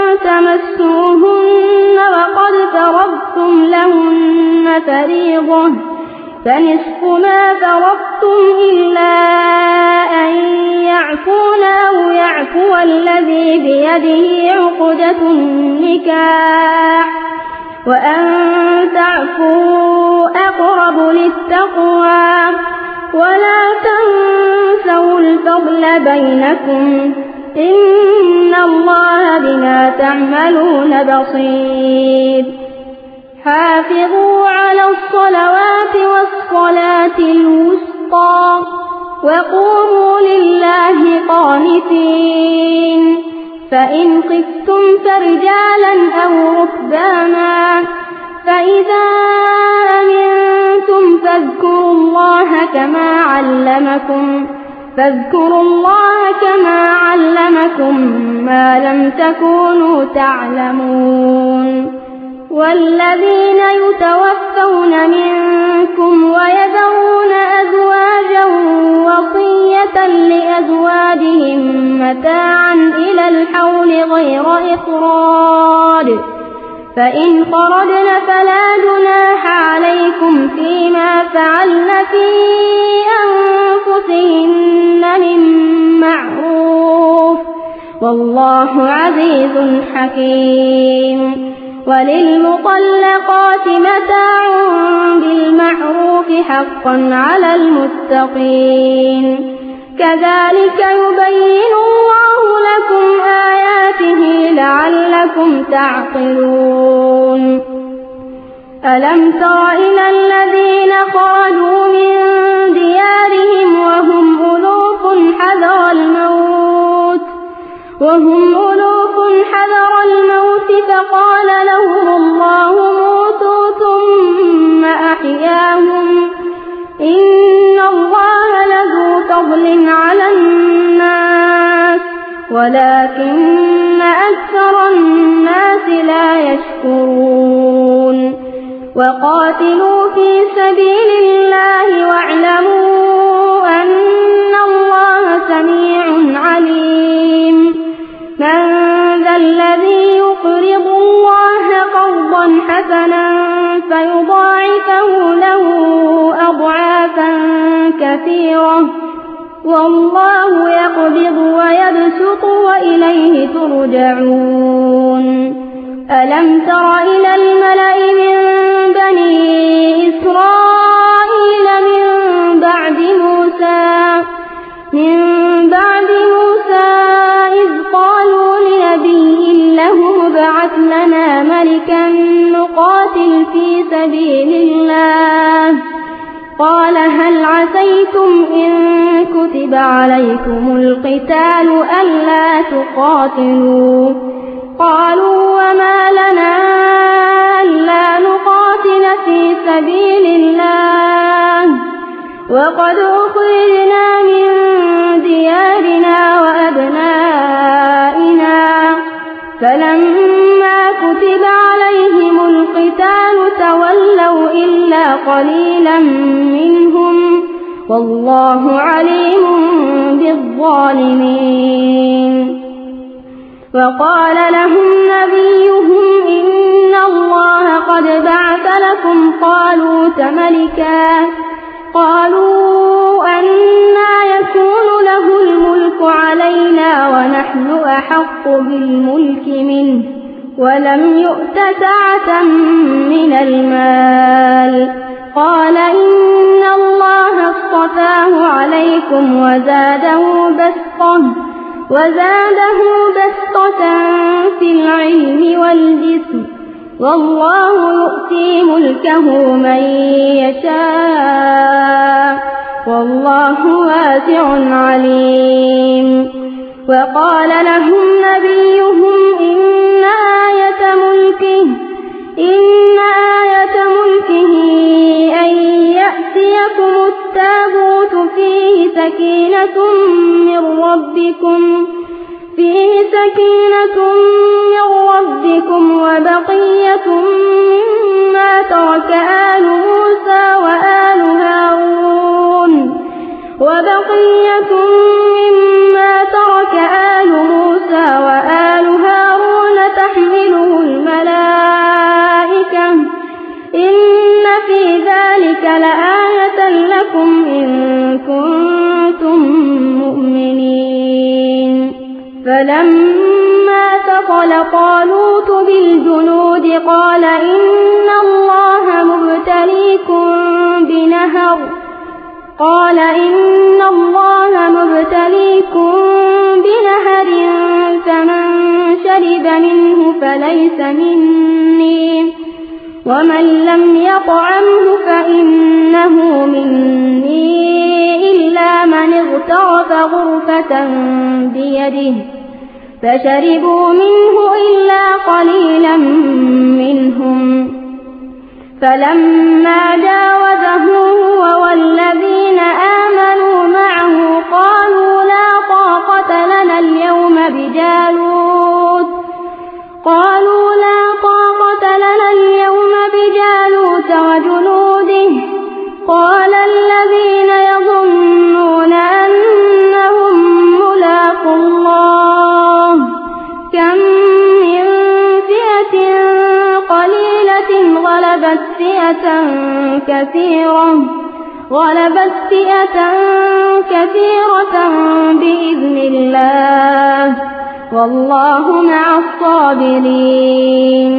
تمسوهن وقد فرضتم لهن فريضة فنصف ما فرضتم إلا أن يعفون أو يعفو الذي بيده عقدة النكاح وأن تعفوا أقرب للتقوى ولا تنسوا الفضل بينكم إن الله بما تعملون بصير. حافظوا على الصلوات والصلاة الوسطى وقوموا لله قانتين. فإن خفتم فرجالا أو ركبانا فإذا أمنتم فاذكروا الله كما علمكم فاذكروا الله كما علمكم ما لم تكونوا تعلمون. والذين يتوفون منكم ويذرون أزواجا وصية لأزواجهم متاعا إلى الحول غير إخراج فإن خرجن فلا جناح عليكم فيما فعلن في أنفسهن من معروف والله عزيز حكيم. وللمطلقات متاع بالمعروف حقا على المتقين. كذلك يبين الله لكم آياته لعلكم تعقلون. ألم تر إلى الذين خرجوا من ديارهم وهم ألوف حذر الموت وهم ألوف حذر الموت فقال لهم الله موتوا ثم أحياهم إن الله لذو فضل على الناس ولكن أكثر الناس لا يشكرون. وقاتلوا في سبيل الله واعلموا أن الله سميع عليم. من ذا الذي يقرض الله قرضا حسنا فيضاعفه له أضعافا كثيرة والله يقبض ويبسط وإليه ترجعون. ألم تر إلى الملأ من بني إسرائيل من بعد موسى من بعد موسى إذ قالوا لنبي له ابعث لنا ملكا نقاتل في سبيل الله قال هل عسيتم إن كتب عليكم القتال ألا تقاتلوا قالوا وما لنا ألا نقاتل في سبيل الله وقد أخرجنا من ديارنا وأبنائنا فلما كتب عليهم القتال تولوا إلا قليلا منهم والله عليم بالظالمين. وقال لهم نبيهم إن الله قد بعث لكم طالوت ملكا قالوا أنى يكون له الملك علينا ونحن أحق بالملك منه ولم يؤت سعة من المال قال إن الله اصطفاه عليكم وزاده بسطة وزاده بسطة في العلم والجسم والله يؤتي ملكه من يشاء والله واسع عليم. وقال لهم نبيهم إن آية ملكه ملكه إن آية ملكه أن يأتيكم التابوت فيه سكينة من ربكم فيه سكينة من ربكم وبقية مما ترك آل موسى وآل هارون وبقية مما ترك آل موسى وآل هارون تحمله الملائكة إن في ذلك لآية لكم إن كنتم مؤمنين فلما ثقل طالوت بالجنود قال إن الله مبتليكم بنهر قال إن الله مبتليكم بنهر فمن شرب منه فليس مني ومن لم يطعمه فإنه مني إلا من اغترف غرفة بيده فشربوا منه إلا قليلا منهم فلما جاوزه هو والذين آمنوا معه قالوا لا طاقة لنا اليوم بجالوت قالوا لا طاقة لنا اليوم بجالوت وجنوده قال الذين يظنون أنهم ملاقو الله كم من فئة قليلة غلبت فئة كثيرة غلبت فئة كثيرة بإذن الله والله مع الصابرين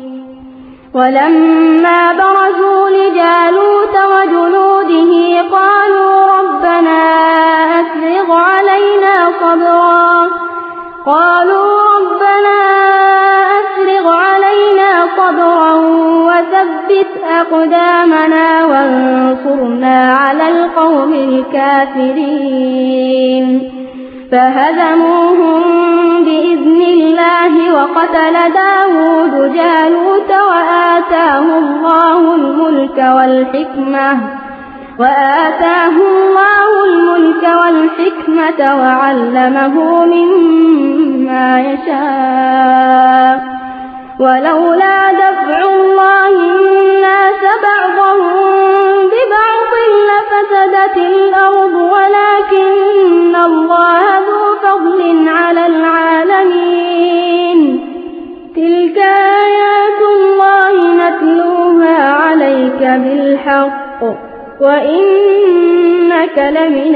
ولما برزوا لجالوت وجنوده قالوا ربنا أفرغ علينا صبرا قالوا ربنا أفرغ علينا صبرا وثبت أقدامنا وانصرنا على القوم الكافرين فهزموهم بإذن الله وقتل داود جالوت وآتاه الله الملك والحكمة وآتاه الله الملك والحكمة وعلمه مما يشاء ولولا دفع الله الناس بعضهم ببعض لفسدت الأرض ولكن الله ذو فضل على العالمين تلك آيات الله نتلوها عليك بالحق وإنك لمن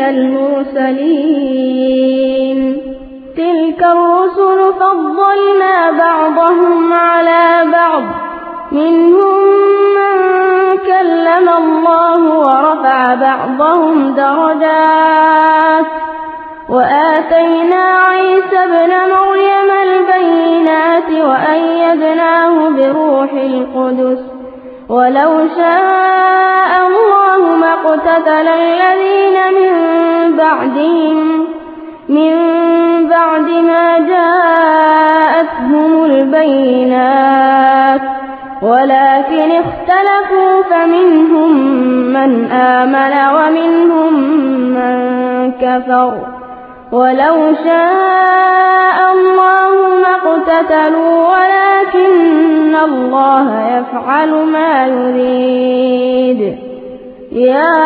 المرسلين تلك الرسل فضلنا بعضهم على بعض منهم من كلم الله ورفع بعضهم درجات وآتينا عيسى ابن مريم البينات وأيدناه بروح القدس ولو شاء الله ما اقتتل الذين من بعدهم من بعد ما جاءتهم البينات ولكن اختلفوا فمنهم من آمن ومنهم من كفر ولو شاء الله ما اقتتلوا ولكن الله يفعل ما يريد يا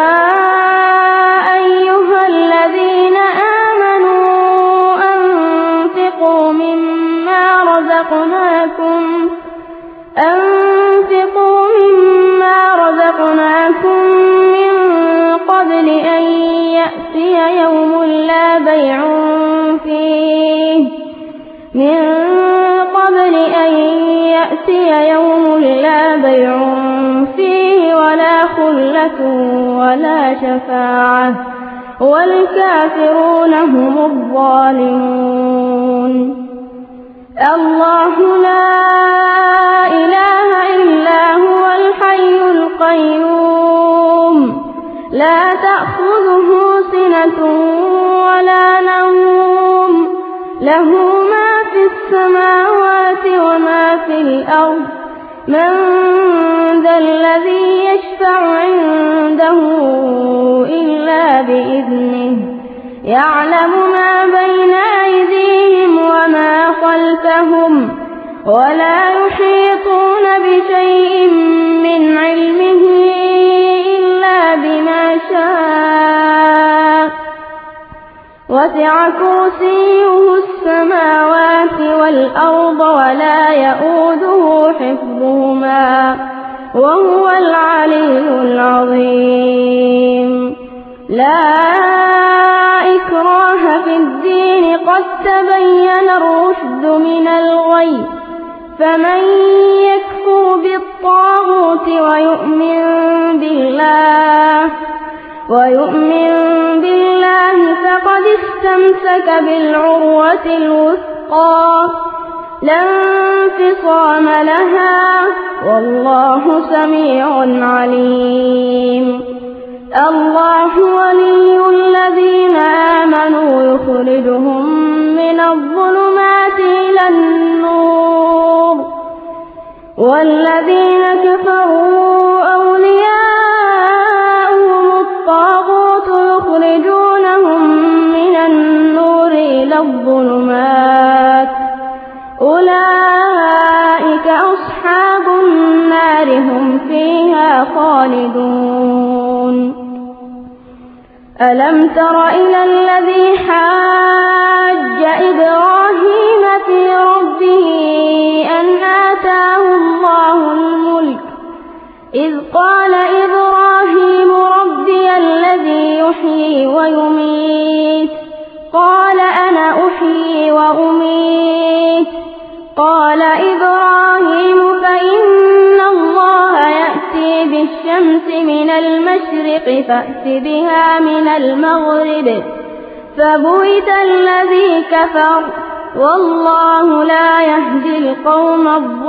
أيها الذين آمنوا أنفقوا مما رزقناكم أنفقوا مما رزقناكم من قبل أن يأتي يوم لا بيع فيه من قبل أن يأتي يوم لا بيع فيه ولا خلة ولا شفاعة والكافرون هم الظالمون الله لا إله إلا هو الحي القيوم لا تأخذه سنة ولا نوم له ما في السماوات وما في الأرض من ذا الذي يشفع عنده إلا بإذنه يعلم ما بين أيديهم وما خلفهم ولا يحيطون بشيء من علمه إلا بما شاء وسع كرسيه السماوات والأرض ولا يئوده حفظهما وهو العلي العظيم. لا إكراه في الدين قد تبين الرشد من الغي فمن يكفر بالطاغوت ويؤمن بالله ويؤمن بالله فقد استمسك بالعروة الوثقى لا انفصام لها والله سميع عليم. الله ولي الذين آمنوا يخرجهم من الظلمات إلى النور والذين كفروا أولياؤهم الطاغوت يخرجونهم من النور إلى الظلمات أولئك أصحاب النار هم فيها خالدون. ألم تر إلى الذي حاج إبراهيم في ربه أن آتاه الله الملك إذ قال إبراهيم ربي الذي يحيي ويميت قال أنا أحيي وأميت قال إبراهيم فإن الله يأتي بالشمس من المشرق فأت بها من المغرب فبهت الذي كفر والله لا يهدي القوم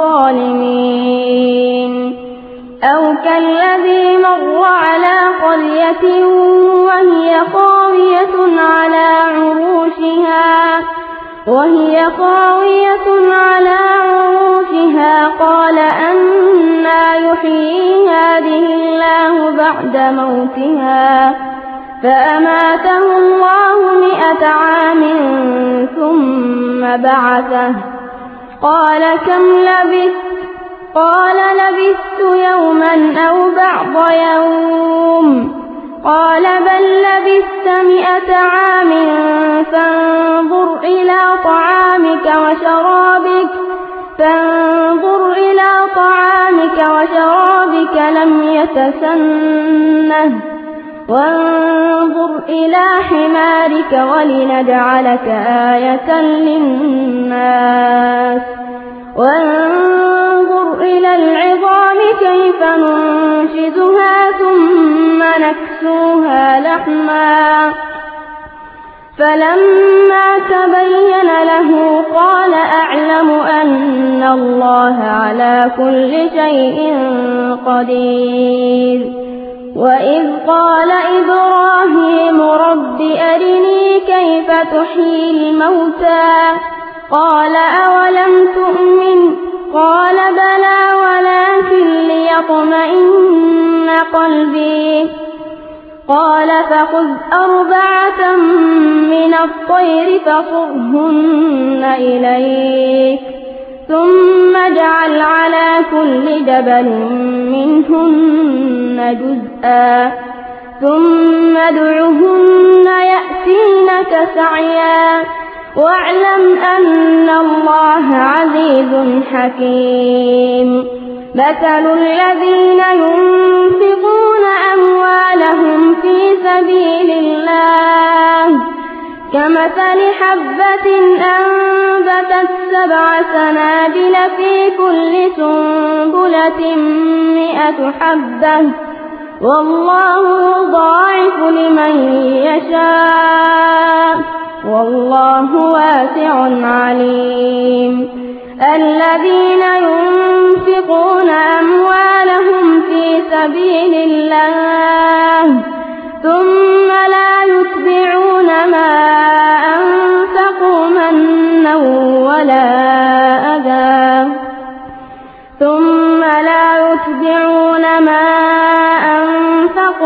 الظالمين. أو كالذي مر على قرية وهي خاوية على عروشها وهي خاوية على عروشها قال أنى يحيي هذه الله بعد موتها فأماته الله مئة عام ثم بعثه قال كم لبثت قال لبثت يوما أو بعض يوم قال بل لبثت مئة عام فانظر إلى طعامك وشرابك فانظر إلى طعامك وشرابك لم يتسنه وانظر إلى حمارك ولنجعلك آية للناس وانظر إلى العظام كيف ننشزها ثم نكسوها لحما فلما تبين له قال أعلم أن الله على كل شيء قدير. وإذ قال إبراهيم رب أرني كيف تحيي الموتى قال أولم تؤمن قال بلى ولكن ليطمئن قلبي قال فخذ أربعة من الطير فصرهن إليك ثم اجعل على كل جبل منهن جزءا ثم ادعهن يأتينك سعيا واعلم أن الله عزيز حكيم. مثل الذين ينفقون أموالهم في سبيل الله كمثل حبة أنبتت سبع سنابل في كل سنبلة مئة حبة والله يضاعف لمن يشاء والله واسع عليم. الذين ينفقون أموالهم في سبيل الله ثم لا يتبعون ما أنفقوا منا ولا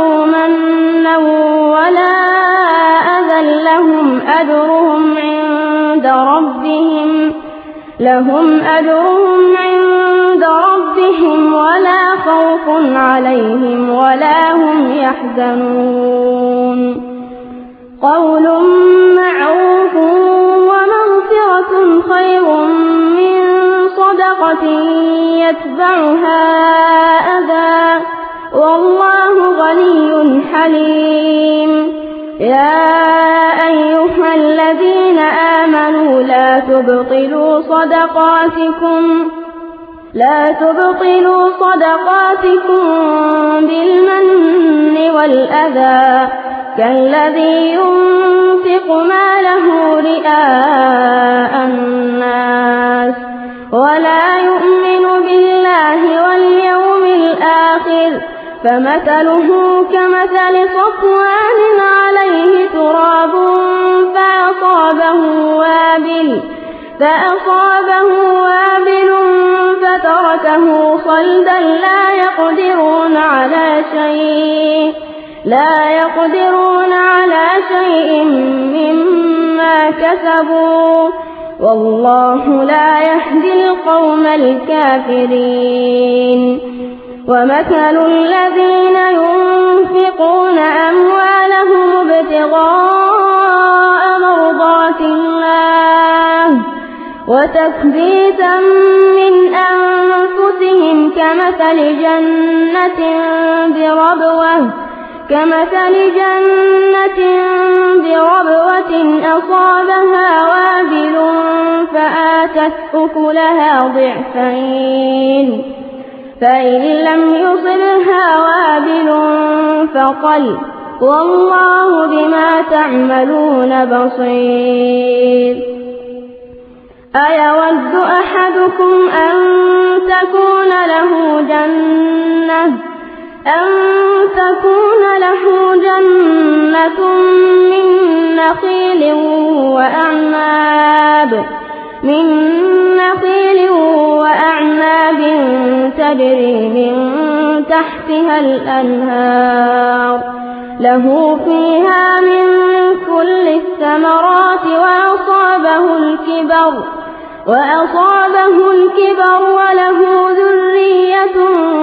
ينفقوا منا ولا أذى لهم أجرهم عند ربهم لهم أجرهم عند ربهم ولا خوف عليهم ولا هم يحزنون قول معروف ومغفرة خير من صدقة يتبعها أذى والله غني حليم يا أيها الذين آمنوا لا تبطلوا صدقاتكم لا تبطلوا صدقاتكم بالمن والأذى كالذي ينفق ماله رئاء الناس ولا يؤمن بالله واليوم الآخر فمثله كمثل صفوان عليه تراب فأصابه وابل فأصابه وابل فتركه صلدا لا يقدرون على شيء لا يقدرون على شيء مما كسبوا والله لا يهدي القوم الكافرين ومثل الذين ينفقون أموالهم ابتغاء مرضات الله وتثبيتا من أنفسهم كمثل جنة بربوة كمثل جنة بربوة أصابها وابل فآتت أكلها ضعفين فإن لم يصبها وابل فطل والله بما تعملون بصير أيود أحدكم أن تكون له جنة أن تكون له جنة من نخيل وأعناب من نخيل وأعناب تجري من تحتها الأنهار له فيها من كل الثمرات وأصابه الكبر وأصابه الكبر وله ذرية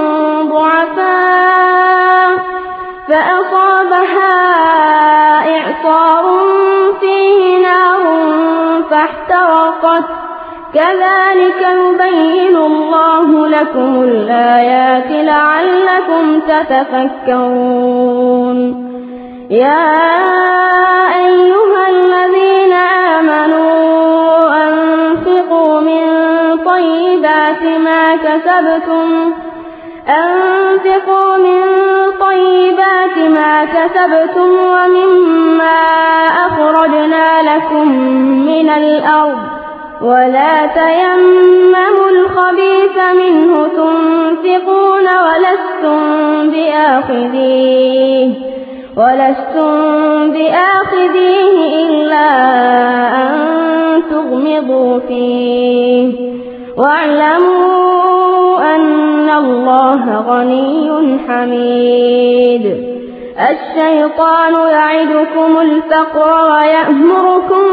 ضعفاء فأصابها إعصار فيه نار فاحترقت كذلك يبين الله لكم الآيات لعلكم تتفكرون يا أيها الذين آمنوا أنفقوا من طيبات ما كسبتم أنفقوا من طيبات ما كسبتم ومما أخرجنا لكم من الأرض ولا تيمموا الخبيث منه تنفقون ولستم بآخذيه ولستم بآخذيه إلا أن تغمضوا فيه واعلموا أن الله غني حميد الشيطان يعدكم الفقر ويأمركم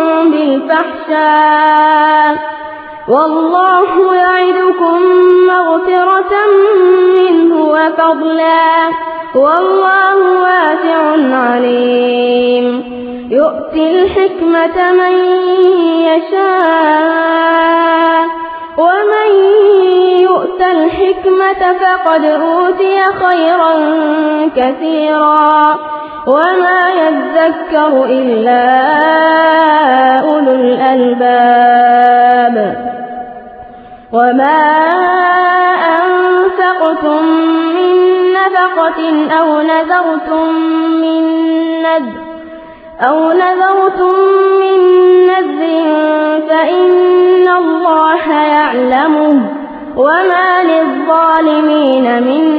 بالفحشاء والله يعدكم مغفرة منه وفضلا والله واسع عليم يؤتي الحكمة من يشاء ومن يؤت الحكمة فقد أوتي خيرا كثيرا وما يذكر إلا أولو الألباب وما أنفقتم من نفقة أو نذرتم من نذر أو نذرتم من نذر فإن الله يعلمه وما للظالمين من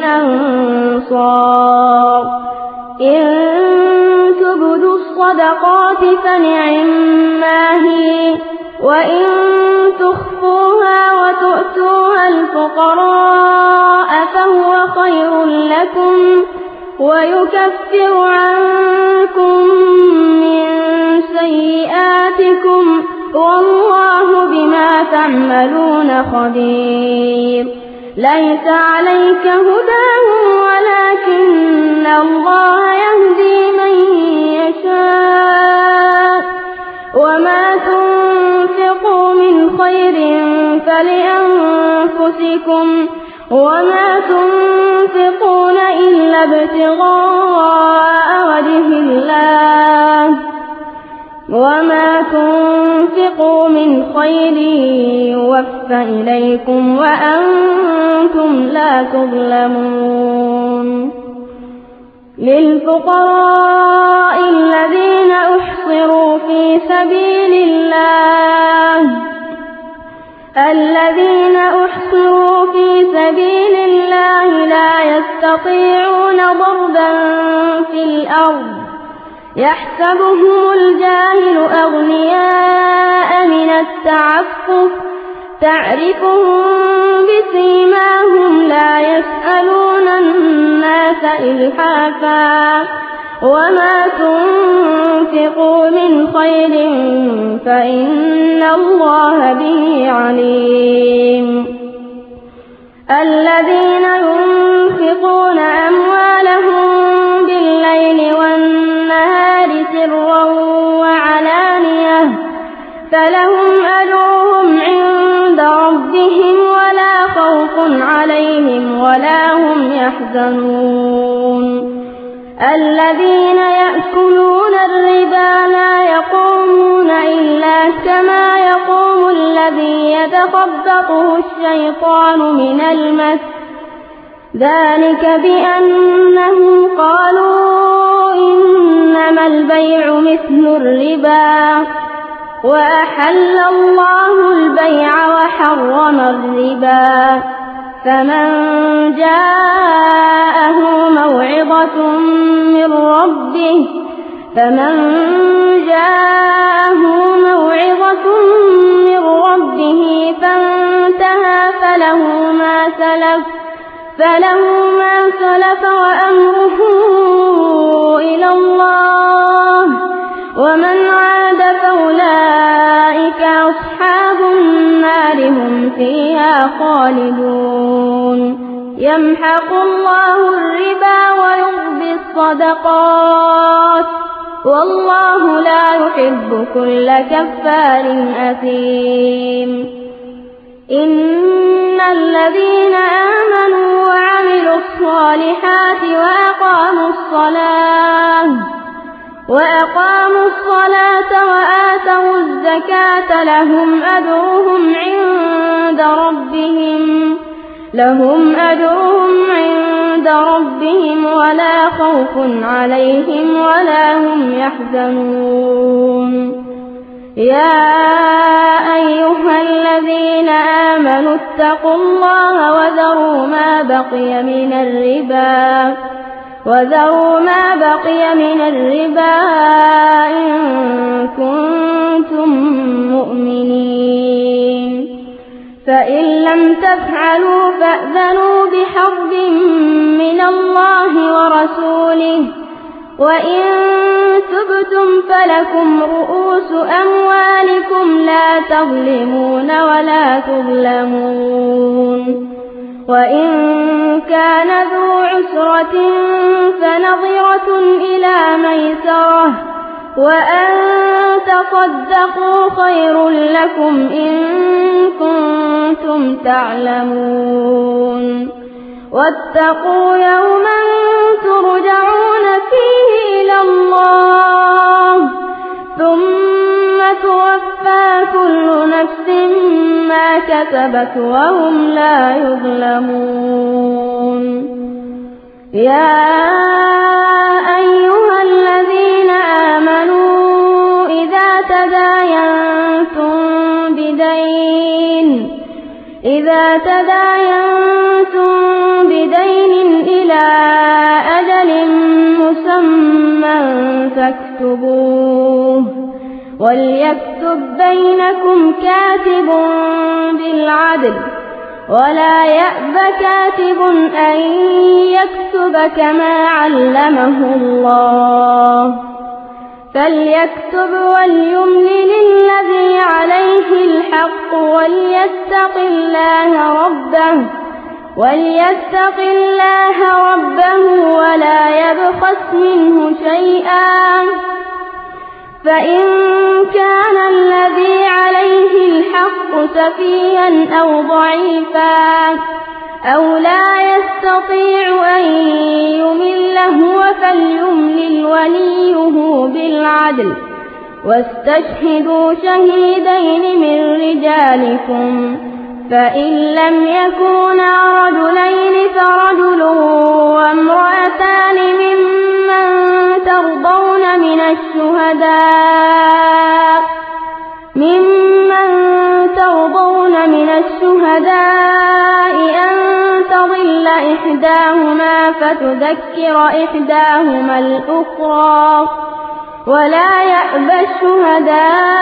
أنصار إن تبدوا الصدقات فنعما هي وإن تخفوها وتؤتوها الفقراء فهو خير لكم ويكفر عنكم من سيئاتكم والله بما تعملون خبير ليس عليك هداهم ولكن الله يهدي من يشاء وما تنفقوا من خير فلأنفسكم وما تنفقون إلا ابتغاء وجه الله وما تنفقوا من خير يوفى إليكم وأنتم لا تظلمون للفقراء الذين أحصروا في سبيل الله الذين أحصروا في سبيل الله لا يستطيعون ضربا في الأرض يحسبهم الجاهل أغنياء من التعفف تعرفهم بسيماهم لا يسألون الناس إلحافا وما تنفقوا من خير فإن الله به عليم الذين ينفقون أموالهم بالليل والنهار سرا وعلانية فلهم أجرهم عند ربهم ولا خوف عليهم ولا هم يحزنون الذين يأكلون الربا لا يقومون إلا كما يقوم الذي يتخبطه الشيطان من المس ذلك بأنهم قالوا إنما البيع مثل الربا وأحل الله البيع وحرم الربا فمن جاءه موعظة من ربه فمن جاءه موعظة من ربه فانتهى فله ما سلف فله ما سلف وأمره إلى الله ومن عاد فأولئك أصحاب النار هم فيها خالدون يمحق الله الربا ويربي الصدقات والله لا يحب كل كفار أثيم إن الذين آمنوا وعملوا الصالحات وأقاموا الصلاة وأقاموا الصلاة وآتوا الزكاة لهم أجرهم عند ربهم لهم أجرهم عند ربهم ولا خوف عليهم ولا هم يحزنون يا أيها الذين آمنوا اتقوا الله وذروا ما بقي من الربا وذروا ما بقي من الربا إن كنتم مؤمنين فإن لم تفعلوا فأذنوا بحرب من الله ورسوله وإن تبتم فلكم رؤوس أموالكم لا تظلمون ولا تظلمون وإن كان ذو عسرة فنظرة إلى ميسرة وأن تصدقوا خير لكم إن كنتم تعلمون واتقوا يوما ترجعون فيه إلى الله ثم توفى كل نفس ما كسبت وهم لا يظلمون يا أيها الذين آمنوا إذا تداينتم بدين إذا تداينتم بدين إلى أجل مسمى فاكتبوه وليكتب بينكم كاتب بالعدل ولا يأب كاتب أن يكتب كما علمه الله فليكتب وليملل الذي عليه الحق وليتق الله ربه وليتق الله ربه ولا يبخس منه شيئا فإن كان الذي عليه الحق سفيها أو ضعيفا أو لا يستطيع أن يمل هو فليملل وليه بالعدل واستشهدوا شهيدين من رجالكم فإن لم يكونا رجلين فرجل وامرأتان ممن ترضون من الشهداء ممن ترضون من الشهداء أن تضل إحداهما فتذكر إحداهما الأخرى ولا يأبى الشهداء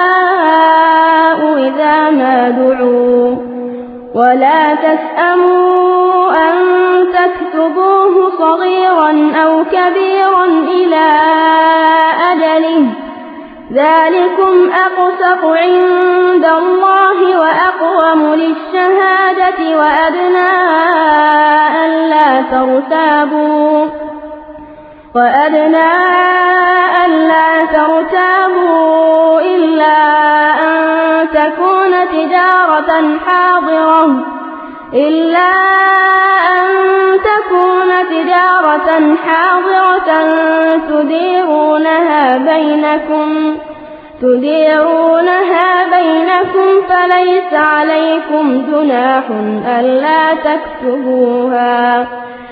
إذا ما دعوا ولا تسأموا أن تكتبوه صغيرا أو كبيرا إلى أجله ذلكم أقسط عند الله وأقوم للشهادة وأدنى ألا ترتابوا وأدنى ألا ترتابوا إلا أن تكون تجارة حاضرة إلا أن تكون تجارة حاضرة تديرونها بينكم تديرونها بينكم فليس عليكم جناح ألا تكتبوها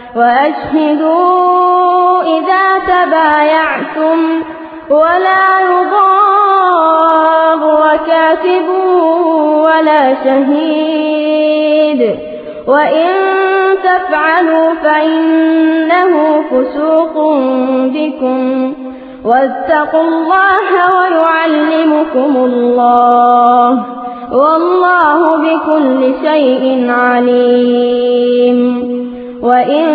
وأشهدوا إذا تبايعتم ولا يضار كاتب ولا شهيد وإن تفعلوا فإنه فسوق بكم واتقوا الله ويعلمكم الله والله بكل شيء عليم وإن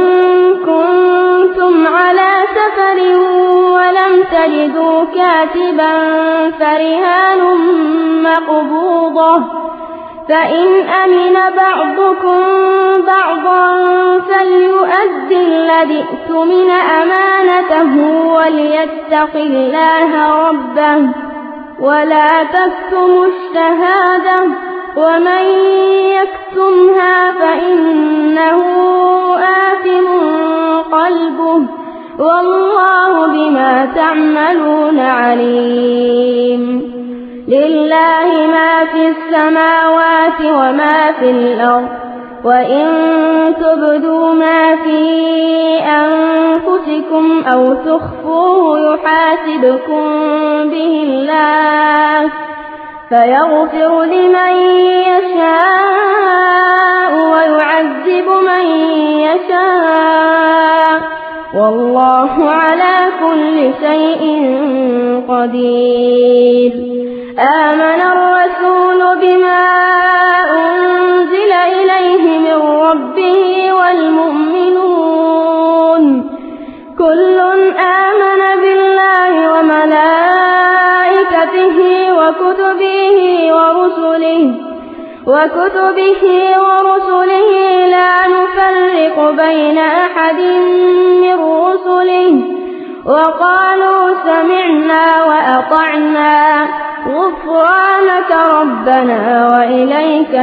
كنتم على سفر ولم تجدوا كاتبا فرهان مقبوضة فإن أمن بعضكم بعضا فليؤد الذي اؤتمن أمانته وليتق الله ربه ولا تكتموا الشهادة ومن يكتمها فإنه آثم قلبه والله بما تعملون عليم لله ما في السماوات وما في الأرض وإن تبدوا ما في أنفسكم أو تخفوه يحاسبكم به الله فيغفر لمن يشاء ويعذب من يشاء والله على كل شيء قدير آمن الرسول بما أنزل إليه من ربه والمؤمنون كل آمن بالله وملائكته وكتبه ورسله وكتبه ورسله لا نفرق بين أحد من رسله وقالوا سمعنا وأطعنا غفرانك ربنا وإليك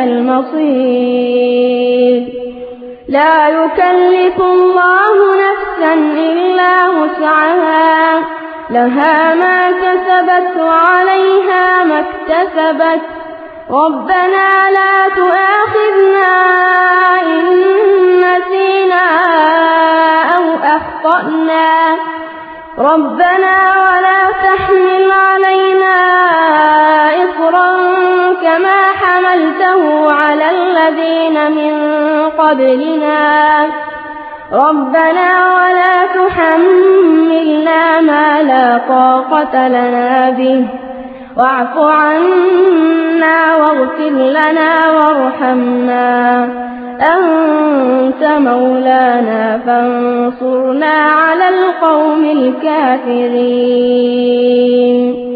المصير لا يكلف الله نفسا إلا وسعها لها ما كسبت وعليها ما اكتسبت ربنا لا تؤاخذنا إن نسينا أو أخطأنا ربنا ولا تحمل علينا إصرا كما حملته على الذين من قبلنا ربنا ولا تحملنا ما لا طاقة لنا به واعف عنا واغفر لنا وارحمنا أنت مولانا فانصرنا على القوم الكافرين.